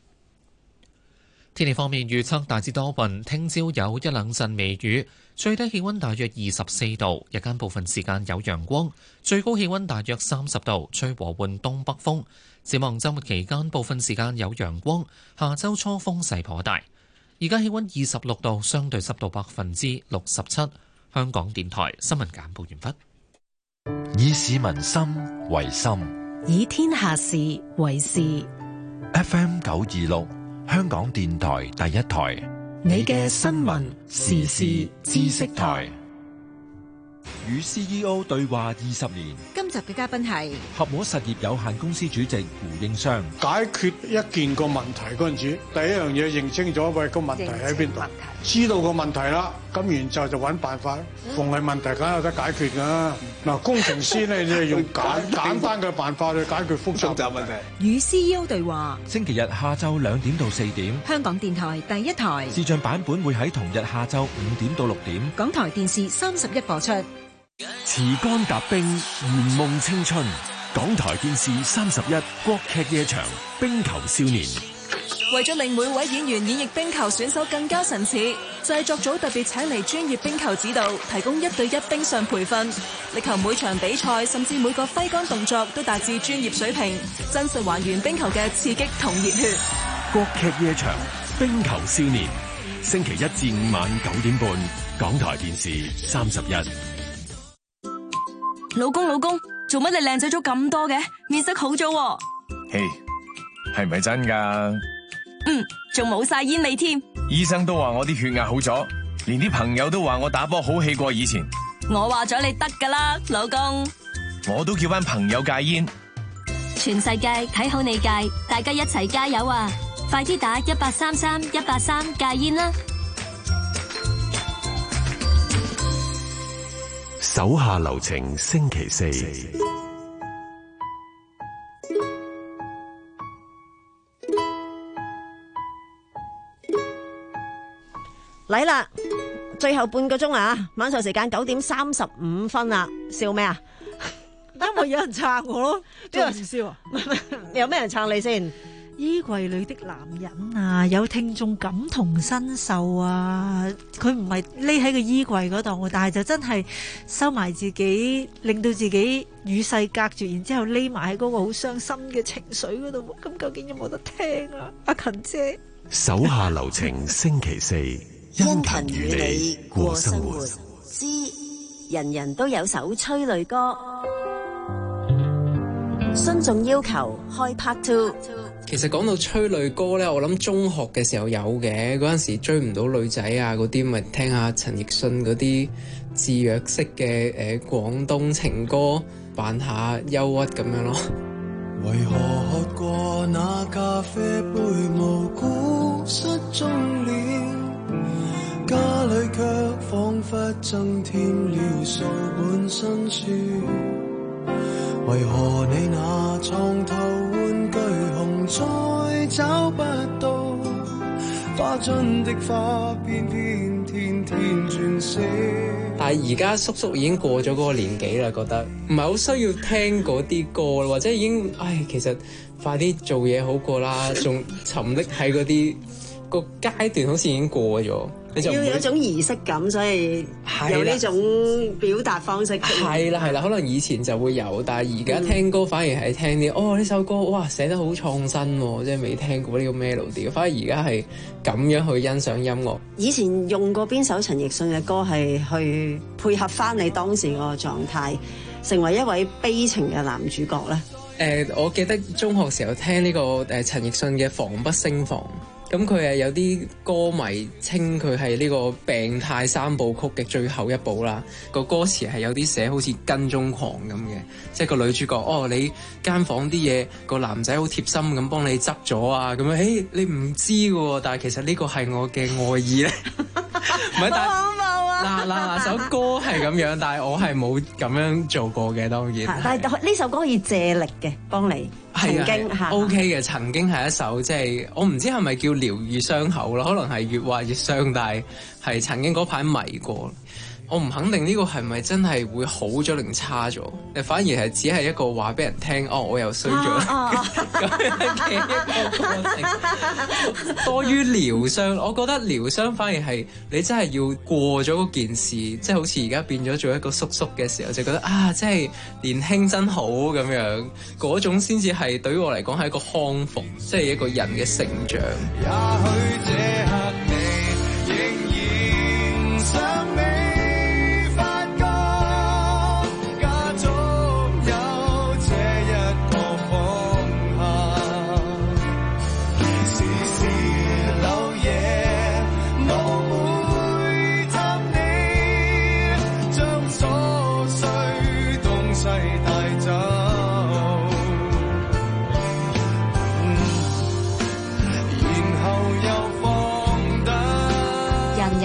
天氣方面預測大致多雲，聽朝有一兩陣微雨，最低氣溫大約二十四度，日間部分時間有陽光，最高氣溫大約三十度，吹和緩東北風。展望週末期間部分時間有陽光，下週初風勢頗大。而家氣溫二十六度，相對濕度百分之六十七。香港電台新聞簡報完畢。以市民心為心， 以天下事為事。 F M 九二六，香港電台第一台， 你嘅新聞時事知識台。 與 C E O 對話二十年。 今集嘅嘉賓係合和實業有限公司主席胡應湘。 解決一件個問題嗰陣時，第一樣嘢認清咗喂個問題喺邊度，知道個問題啦，咁然之後就揾辦法。逢係問題梗係有得解決㗎。嗱，工程師咧就用簡簡單嘅辦法去解決複雜問題。 與 C E O 對話， 星期日下晝兩點到四點， 香港電台第一台視像版本會喺同日下晝五點到六點， 港台電視三十一播出。 持竿踏冰，圓夢青春。港台電視三十一國劇夜場，冰球少年。 為咗令每位演員演繹冰球選手更加神似，製作組特別請嚟專業冰球指導，提供一對一冰上培訓，力求每場比賽甚至每個揮桿動作都達至專業水平，真實還原冰球嘅刺激同熱血。 國劇夜場，冰球少年，星期一至五晚九點半，港台電視三十一。 老公老公，做乜你靚仔咗咁多嘅？面色好咗喎。 嘿，係咪真噶？ 嗯，仲冇晒煙味添。 醫生都話我啲血壓好咗，連啲朋友都話我打波好氣過以前。 我話咗你得噶啦，老公。 我都叫班朋友戒煙。 全世界睇好你戒，大家一齊加油啊！快啲打一八三三一八三戒煙啦！ 手下留情，星期四。 嚟啦，最後半個鐘啊！晚上時間九點三十五分啦，笑咩啊？ 因為有人撐我咯，邊個笑啊？ 有咩人撐你先？ 衣櫃裏的男人啊，有聽眾感同身受啊！佢唔係匿喺個衣櫃嗰度，但係就真係收埋自己，令到自己與世隔絕，然之後匿埋喺嗰個好傷心嘅情緒嗰度。咁究竟有冇得聽啊？阿勤姐， 手下留情，星期四，殷勤與你過生活。 知人人都有首催淚歌，孫眾要求開 part two。 其實講到催淚歌呢，我諗中學嘅時候有嘅，嗰陣時追唔到女仔啊，嗰啲咪聽下陳奕迅嗰啲自虐式嘅誒、呃、廣東情歌，扮下憂鬱咁樣咯。 為何喝過那咖啡杯無故失蹤了，家裏卻彷彿增添了數本新書。為何你那床頭玩具熊再找不到，花樽的花偏偏天天轉色。 但係而家叔叔已經過咗嗰個年紀啦，覺得唔係好需要聽嗰啲歌，或者已經唉，其實快啲做嘢好過啦，仲沉溺喺嗰啲個階段，好似已經過咗。 要有種儀式感，所以有呢種表達方式。 係啦係啦，可能以前就會有，但係而家聽歌反而係聽啲、嗯、哦呢首歌哇寫得好創新喎，即係未聽過呢個 melody。反而而家係咁樣去欣賞音樂。 以前用過邊首陳奕迅嘅歌係去配合翻你當時個狀態，成為一位悲情嘅男主角咧？ 誒、呃，我記得中學時候聽呢、這個誒、呃、陳奕迅嘅《防不勝防》。咁佢係有啲歌迷稱佢係呢個病態三部曲嘅最後一部啦。個歌詞係有啲寫好似跟蹤狂咁嘅，即係個女主角哦，你間房啲嘢個男仔好貼心咁幫你執咗啊，咁樣，誒你唔知嘅喎，但係其實呢個係我嘅愛意咧。唔係，但係嗱嗱嗱首歌係咁樣，但係我係冇咁樣做過嘅，當然。 但係呢首歌可以借力嘅，幫你。曾經係 OK 嘅，曾經係一首即係、就是、我唔知係咪叫療愈傷口咯，可能係越畫越傷，但係係曾經嗰排迷過。我唔肯定呢個係咪真係會好咗定差咗，誒反而係只係一個話俾人聽，哦我又衰咗咁樣嘅一個過程。多於療傷，我覺得療傷反而係你真係要過咗嗰件事，即係好似而家變咗做一個叔叔嘅時候，就覺得啊，即係年輕真好咁樣，嗰種先至係對於我嚟講係一個康復，即係一個人嘅成長。也許這刻你仍然想你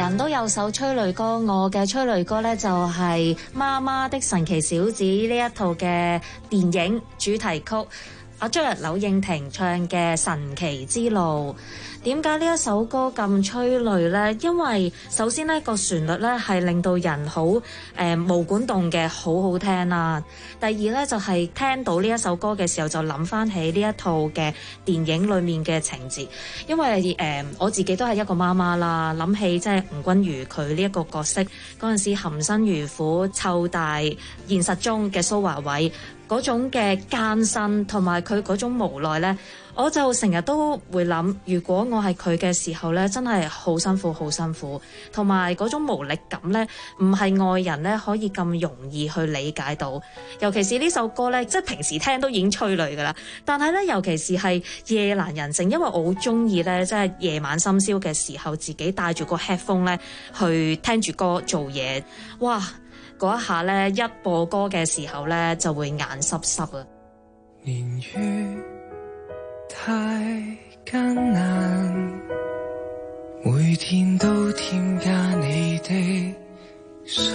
人都有首催淚歌，我嘅催淚歌呢，就係《媽媽的神奇小子》呢一套嘅電影主題曲，阿張日柳應廷唱嘅《神奇之路》。點解呢一首歌咁催淚呢？因為首先呢個旋律呢係令到人好誒、呃、毛管動嘅，好好聽啦。第二呢，就係、是、聽到呢一首歌嘅時候就諗翻起呢一套嘅電影裡面嘅情節，因為誒、呃、我自己都係一個媽媽啦，諗起即係吳君如佢呢一個角色嗰陣時含辛茹苦湊大現實中嘅蘇華偉嗰種嘅艱辛同埋佢嗰種無奈呢。我就成日都會諗，如果我係佢嘅時候呢，真係好辛苦，好辛苦，同埋嗰種無力感呢，唔係外人呢可以咁容易去理解到。尤其是呢首歌呢，即係平時聽都已經催淚㗎啦，但係呢，尤其是係夜闌人靜，因為我好中意呢，即係夜晚深宵嘅時候，自己帶住個 headphone 呢去聽住歌做嘢，哇！嗰一下呢，一播歌嘅時候呢，就會眼濕濕啊。 年月太艱難，每天都添加你的傷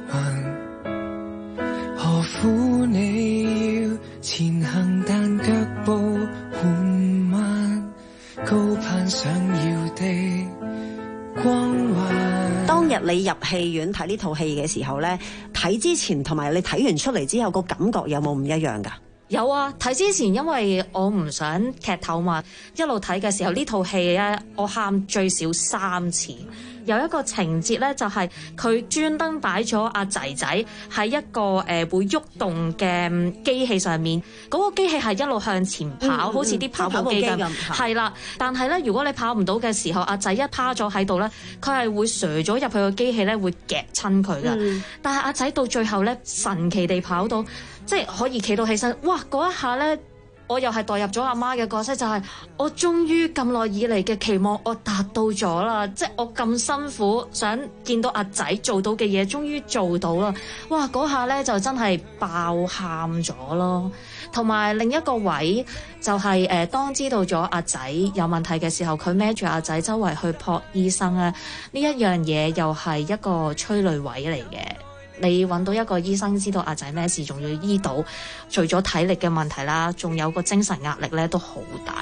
痕，何苦你要前行，但腳步緩慢，高攀想要的光環。 當日你入戲院睇呢套戲嘅時候呢，睇之前同埋你睇完出嚟之後個感覺有冇唔一樣㗎？ 有啊，睇之前因為我唔想劇透嘛，一路睇嘅時候呢套戲咧，我喊最少三次。有一個情節咧，就係佢專登擺咗阿仔仔喺一個誒、呃、會喐動嘅機器上面，嗰、那個機器係一路向前跑，嗯、好似啲跑步機咁。係啦，但係咧，如果你跑唔到嘅時候，阿仔一趴咗喺度咧，佢係會瀡咗入去個機器咧，會夾親佢噶。嗯、但係阿仔到最後咧，神奇地跑到，即係可以企到起身。哇！嗰一下咧〜我又係代入咗阿媽嘅角色，就係、是、我終於咁耐以嚟嘅期望，我達到咗啦！即係我咁辛苦想見到阿仔做到嘅嘢，終於做到啦！哇！嗰下咧就真係爆喊咗咯。同埋另一個位就係、是、誒、呃，當知道咗阿仔有問題嘅時候，佢孭住阿仔周圍去撲醫生咧，呢一樣嘢又係一個催淚位嚟嘅。你揾到一個醫生知道阿仔咩事，仲要醫到，除咗體力嘅問題啦，仲有個精神壓力咧，都好大。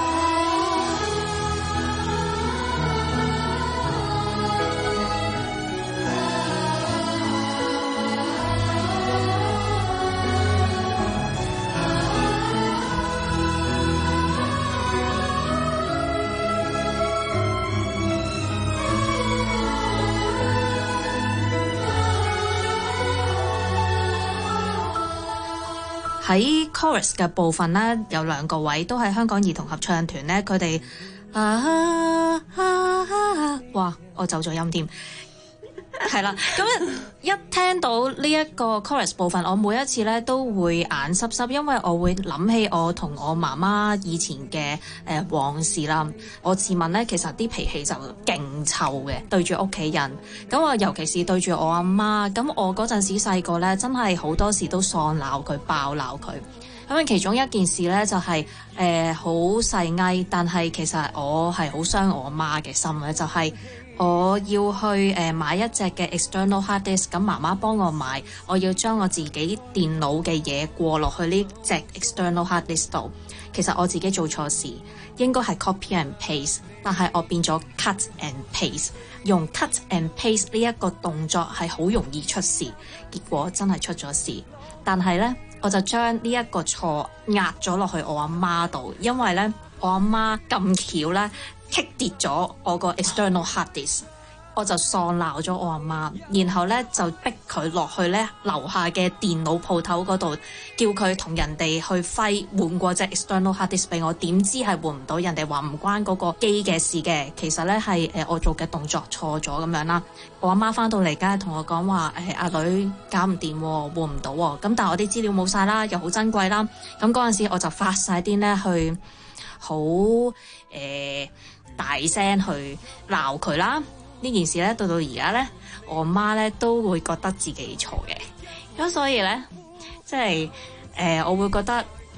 喺 chorus 嘅部分咧，有兩個位都係香港兒童合唱團咧，佢哋啊，啊，啊，啊哇，我走咗音添，係啦，咁一聽到呢一個 chorus 部分，我每一次咧都會眼濕濕，因為我會諗起我同我媽媽以前嘅誒、呃、往事啦。我自問咧，其實啲脾氣就勁臭嘅，對住屋企人。咁我尤其是對住我阿媽，咁我嗰陣時細個咧，真係好多時都喪鬧佢、爆鬧佢。咁其中一件事咧就係誒好細翳，但係其實我係好傷我阿媽嘅心嘅，就係、是。我要去誒、呃、買一隻嘅 external hard disk，咁媽媽幫我買，我要將我自己電腦嘅嘢過落去呢隻 external hard disk 度。其實我自己做錯事，應該係 copy and paste，但係我變咗 cut and paste。用 cut and paste 呢一個動作係好容易出事，結果真係出咗事。但係呢，我就將呢一個錯壓咗落去我阿媽度，因為呢，我阿媽咁巧呢。棘跌咗我個 external hard disk，我就喪鬧咗我阿媽，然後咧就逼佢落去咧樓下嘅電腦鋪頭嗰度，叫佢同人哋去揮換過隻 external hard disk 俾我。點知係換唔到，人哋話唔關嗰個機嘅事嘅，其實咧係誒我做嘅動作錯咗咁樣啦。我阿媽翻到嚟，梗係同我講話誒，阿女搞唔掂，換唔到喎。咁但係我啲資料冇晒啦，又好珍貴啦。咁嗰陣時我就發晒癲咧去好誒。呃大聲去鬧佢啦！呢件事咧到到而家咧，我媽咧都會覺得自己錯嘅。咁所以咧，即係誒、呃，我會覺得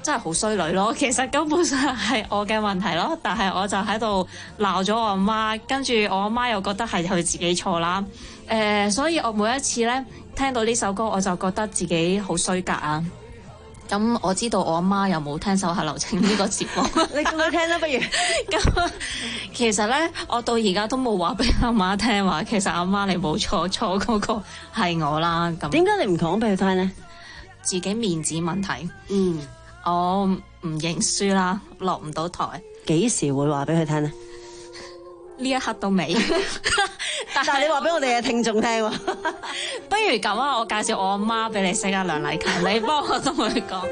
真係好衰女咯。其實根本上係我嘅問題咯，但係我就喺度鬧咗我阿媽，跟住我阿媽又覺得係佢自己錯啦。誒、呃，所以我每一次咧聽到呢首歌，我就覺得自己好衰格啊。咁我知道我阿媽又冇聽《手下留情》呢個節目， 你叫佢聽啦，不如。 咁其實咧，我到而家都冇話俾阿媽聽話，其實阿媽你冇錯，錯嗰個係我啦。咁點解你唔講俾佢聽呢？ 自己面子問題。 嗯， 我唔認輸啦，落唔到台。 幾時會話俾佢聽呢？ 呢一刻都未。 但係你話俾我哋嘅聽眾聽喎。 不如咁啊，我介紹我阿媽俾你識啊，梁麗勤，你幫我同佢講。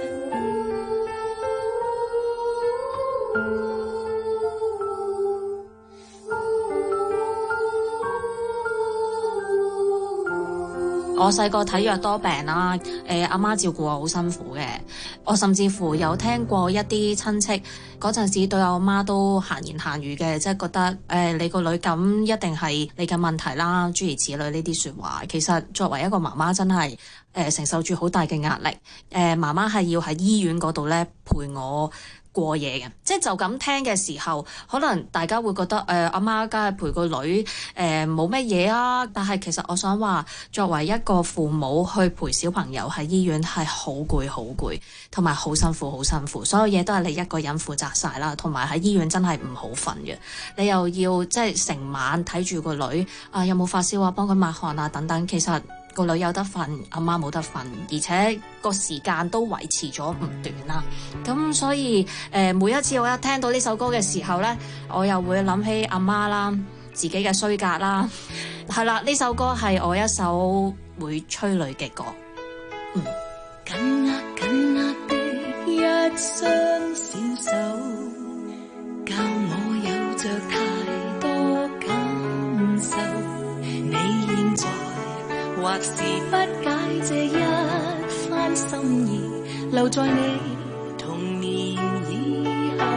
我細個體弱多病啦，誒阿媽照顧我好辛苦嘅。我甚至乎有聽過一啲親戚嗰陣時對我媽都閒言閒語嘅，即係覺得誒、呃、你個女咁一定係你嘅問題啦，諸如此類呢啲説話。其實作為一個媽媽，真係誒、呃、承受住好大嘅壓力。誒、呃、媽媽係要喺醫院嗰度咧陪我過夜嘅，即係就咁聽嘅時候，可能大家會覺得誒阿媽梗係陪個女誒冇乜嘢啊，但係其實我想話，作為一個父母去陪小朋友喺醫院係好攰好攰，同埋好辛苦好辛苦，所有嘢都係你一個人負責晒啦，同埋喺醫院真係唔好瞓嘅，你又要即係成晚睇住個女啊，有冇發燒啊，幫佢抹汗啊等等，其實個女有得瞓，阿媽冇得瞓，而且個時間都維持咗唔短啦。咁所以誒、呃，每一次我一聽到呢首歌嘅時候呢，我又會諗起阿媽啦，自己嘅衰格啦。係啦，呢首歌係我一首會催淚嘅歌。嗯， 緊握緊握的一雙小手，教我有着太多感受。你現在或是不解這一番心意，留在你童年以後。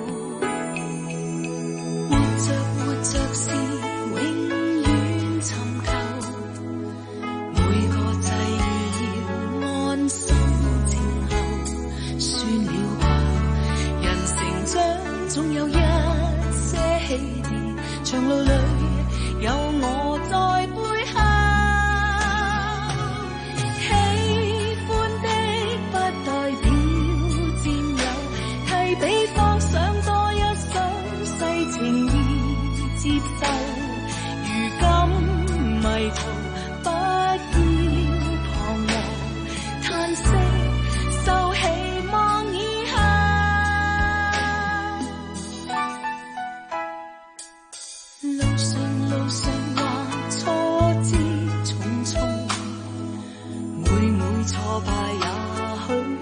活着活着是永遠尋求，每個際遇要安心靜候。算了吧，人成長總有一些起跌，長路裏有我在背後。比方想多一首細情意接受，如今迷途不要彷徨，嘆息受期望以後。路上路上或挫折重重，每每挫敗也許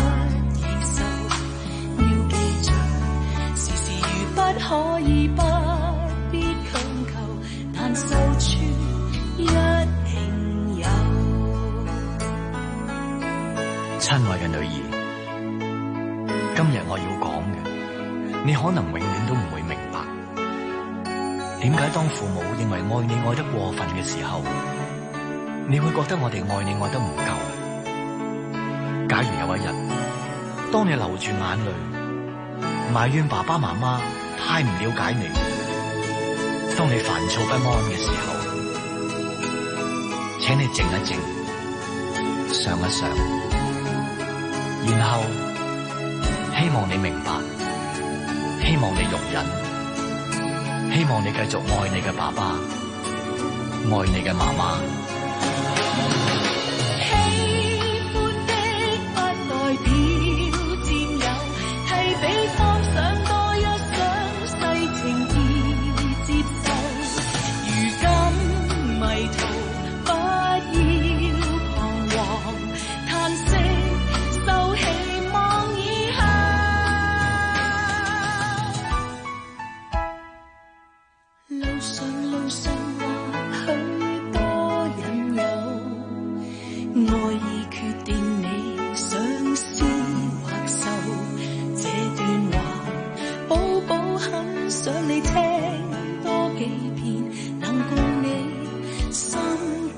可以不必強求，但受處一定有。 親愛嘅女兒，今日我要講嘅，你可能永遠都唔會明白，點解當父母認為愛你愛得過分嘅時候，你會覺得我哋愛你愛得唔夠。假如有一日，當你流住眼淚，埋怨爸爸媽媽太唔了解你，當你煩躁不安嘅時候，請你靜一靜，想一想，然後希望你明白，希望你容忍，希望你繼續愛你嘅爸爸，愛你嘅媽媽。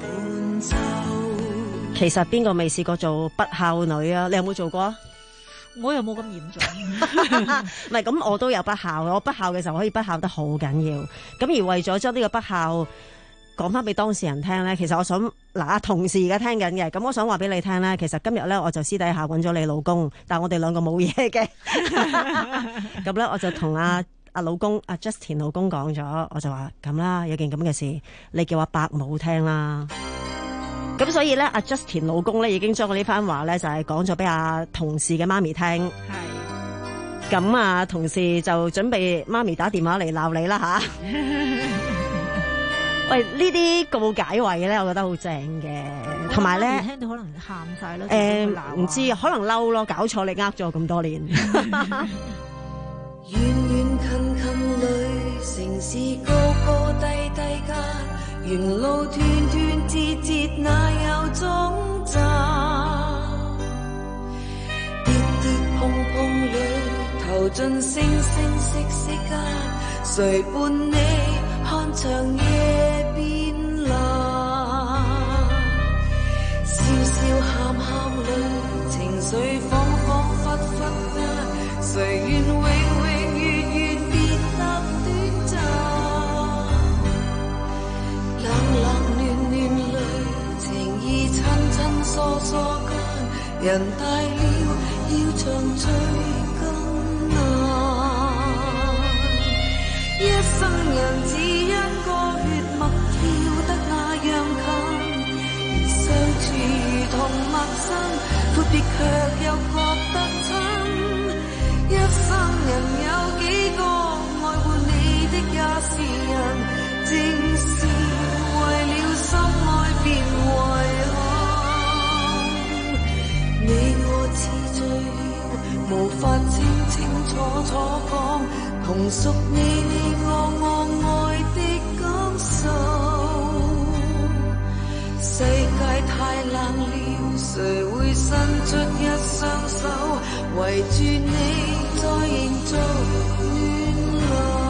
其實邊個未試過做不孝女啊？你有冇做過啊？ 我又冇咁嚴重。 唔係咁，我都有不孝，我不孝嘅時候可以不孝得好緊要。咁而為咗將呢個不孝講翻俾當事人聽咧，其實我想嗱，啊同事而家聽緊嘅，咁我想話俾你聽咧，其實今日咧我就私底下揾咗你老公，但係我哋兩個冇嘢嘅。咁咧我就同阿阿老公阿 Justin 老公講咗，我就話咁啦，有件咁嘅事，你叫阿伯母聽啦。咁所以咧，阿 Justin 老公咧已經將我呢番話咧就係講咗俾阿同事嘅媽咪聽。係。咁啊，同事就準備媽咪打電話嚟鬧你啦吓。喂，呢啲告解位咧，我覺得好正嘅，同埋咧聽到可能喊晒咯。 誒，唔知可能嬲咯，搞錯你呃咗我咁多年。 遠遠近近裏，城市高高低低間，沿路斷斷節節，哪有終站？跌跌碰碰裏，投進星星息息間，誰伴你看長夜變藍？笑笑喊喊裏，情緒恍恍惚惚間，誰願永永遠遠變得短暫？冷冷暖暖裏，情意親親疏疏間，人大了要長聚更難。一生人只一個血脈跳得那樣近，而相處如同陌生，闊別卻又覺得親。一生人有幾個愛護你的也是人，正是為了心愛便遺憾。你我似醉了，無法清清楚楚講，同屬你你我我愛的感受。世界太冷了，誰會伸出一雙手，圍住你再營造暖流。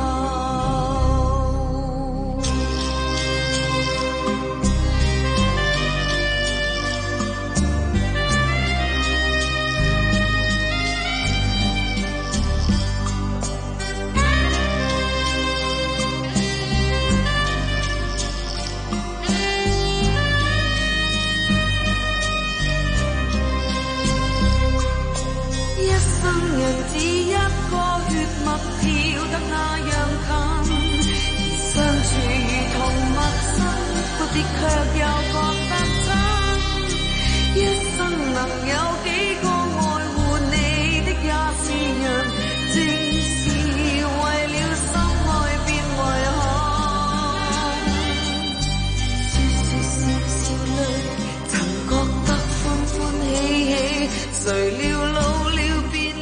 人只一個血脈跳得那樣近，而相處如同陌生，闊別卻又覺得親。一生能有幾個愛護你的也是人，正是為了心愛便遺憾。說說笑笑裏，曾覺得歡歡喜喜，誰料老了變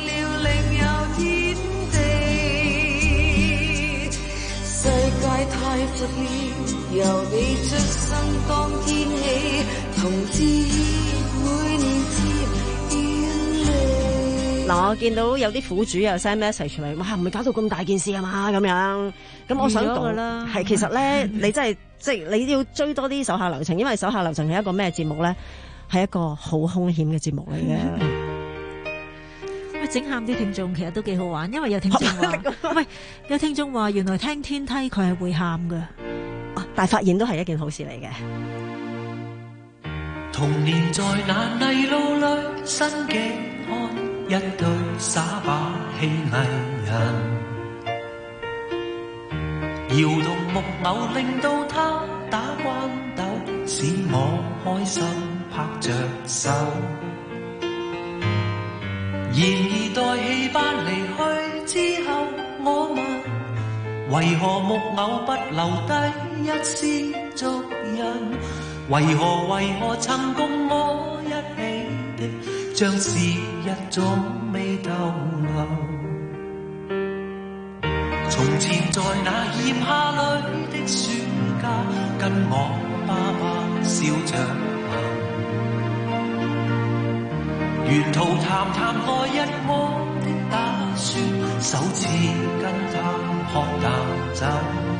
太闊了，由你出生當天起，同志每年接遠離。 嗱，我見到有啲苦主又 send message 嚟，哇，唔係搞到咁大件事啊嘛，咁樣。咁我想講啦，係其實咧，你真係即係你要追多啲手下留情，因為手下留情係一個咩節目咧？係一個好兇險嘅節目嚟嘅。 整喊啲聽眾其實都幾好玩，因為有聽眾話，喂，有聽眾話原來聽天梯佢係會喊㗎， 啊，但係發現都係一件好事嚟嘅。 童年在那泥路裏，新嘅看一對耍把戲藝人，搖動木偶令到他打關鬥，使我開心拍着手。然而待戲班離去之後，我問為何木偶不留低一絲足印？為何為何曾共我一起的，像是一種未逗留。從前在那炎夏裏的暑假，跟我爸爸笑着沿途談談來日我的打算，首次跟他喝淡酒。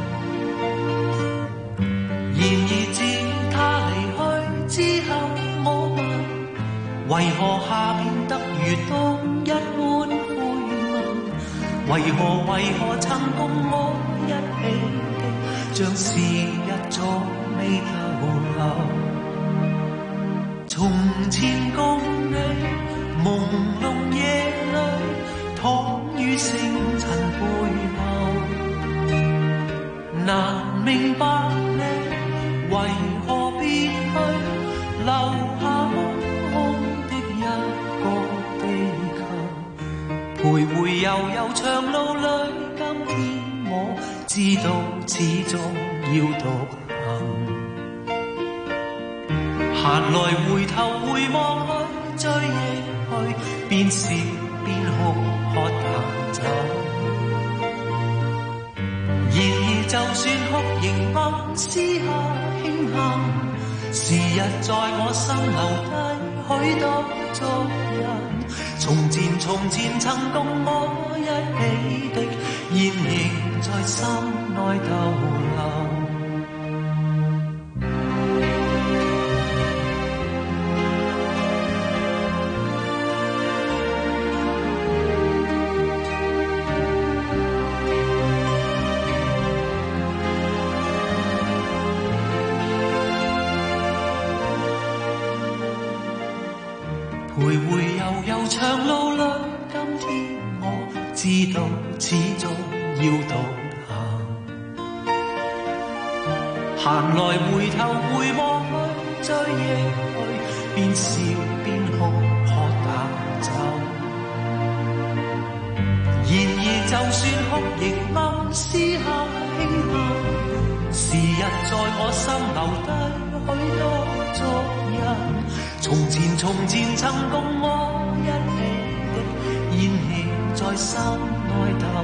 然而自他離去之後，我問為何夏變得如冬一一般灰暗，為何為何曾共我一起的，像時日早未逗留。從前共你朦朧夜裏，躺於星塵背後，難明白你為何別去，留下空空的一個地球。徘徊悠悠長路裏，今天我知道始終要獨行。閒來回頭回望去，追憶去，邊笑邊哭，喝淡酒。然而就算哭仍暗私下慶幸，時日在我心留低許多足印。從前從前曾共我一起的，現仍在心內逗留。徘徊悠悠長路裏，今天我知道始終要獨行。閒來回頭回望去，追憶去，邊笑邊哭，喝淡酒。然而就算哭亦暗私下慶幸，時日在我心留低許多足印。從前從前曾共我一起的，現仍在心內逗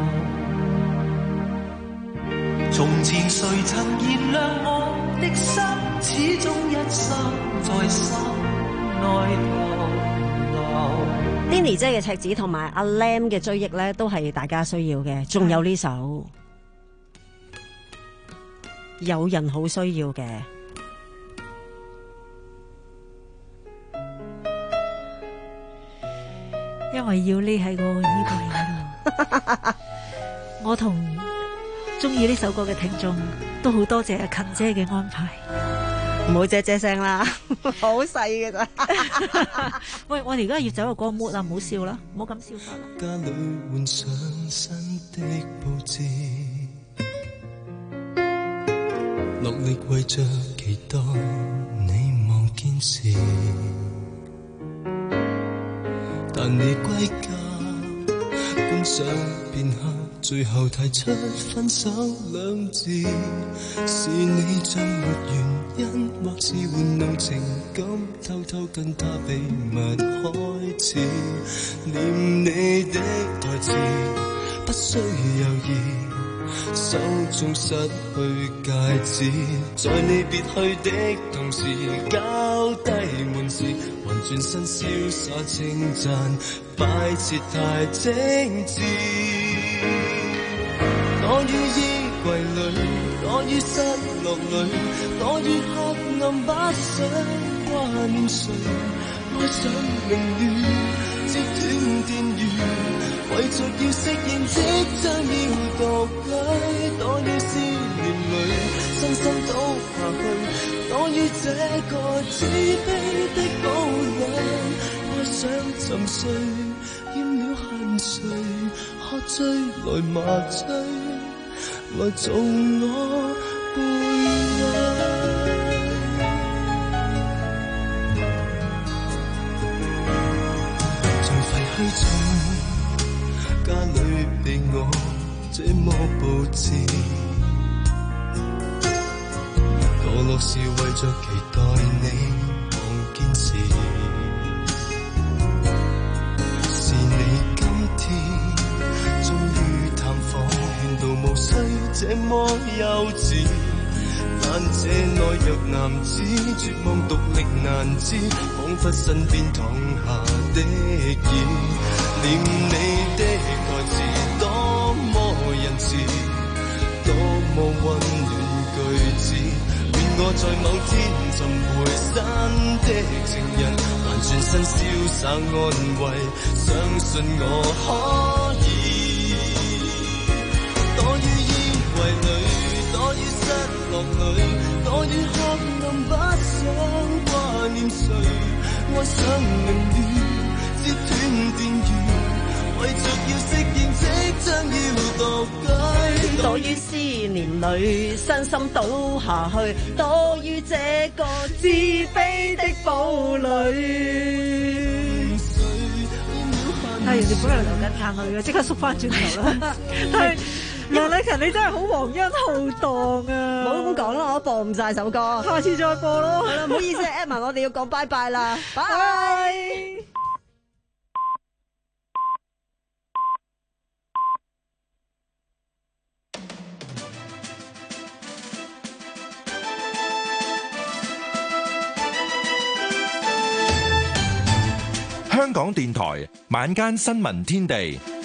留。從前誰曾原諒我的心，始終一生在心內逗留。 Denny 姐嘅赤子同埋阿 Lam 嘅追憶咧，都係大家需要嘅。仲有呢首有人好需要嘅。 因為要匿喺個衣櫃嗰度，我同中意呢首歌嘅聽眾都好多謝阿勤姐嘅安排。 唔好姐姐聲啦，好細嘅咋。 喂，我哋而家要走入個 mood 啊，唔好笑啦，唔好咁笑法啦。 家裏換上新的佈置，落力為着期待你望見時。但你歸家，觀賞片刻，最後提出分手兩字，是你像沒原因，或是玩弄情感，偷偷跟他秘密開始，念你的台詞，不需猶豫。手中失去戒指，在你別去的同時，交低門時，還轉身瀟灑稱讚，擺設太精緻。躲於衣櫃裏，躲於失落裏，躲於黑暗，把想掛念誰？愛上凌亂，截斷電源。為着要適應，即將要獨居，躲於思念裏，身心都下去，躲於這個自卑的堡壘，愛上沉睡，厭了酣睡，喝醉來麻醉，來做我背影。像廢墟中家裏被我這麼佈置，墮落是為着期待你望見時，是你今天終於探訪，勸導無需這麼幼稚，但這內弱男子絕望獨力難支，彷彿身邊躺下的椅，念你的台詞多麼仁慈，多麼溫暖句子，願我在某天尋回山的情人，還全身瀟灑安慰，相信我可以。躲於衣櫃裏，躲於失落裏，躲於黑暗，不想掛念誰。愛上凌亂，截斷電源，為着要適應即將要獨居。 躲於思念裏，身心倒下去，躲於這個自卑的堡壘。 係人哋本來流緊眼淚嘅，即刻縮翻轉頭啦。但係梁禮勤，你真係好皇恩浩蕩啊！ 唔好咁講啦，我播唔晒首歌， 下次再播咯。 好啦，唔好意思 Emma， 我哋要講拜拜啦，拜。 香港電台晚間新聞天地。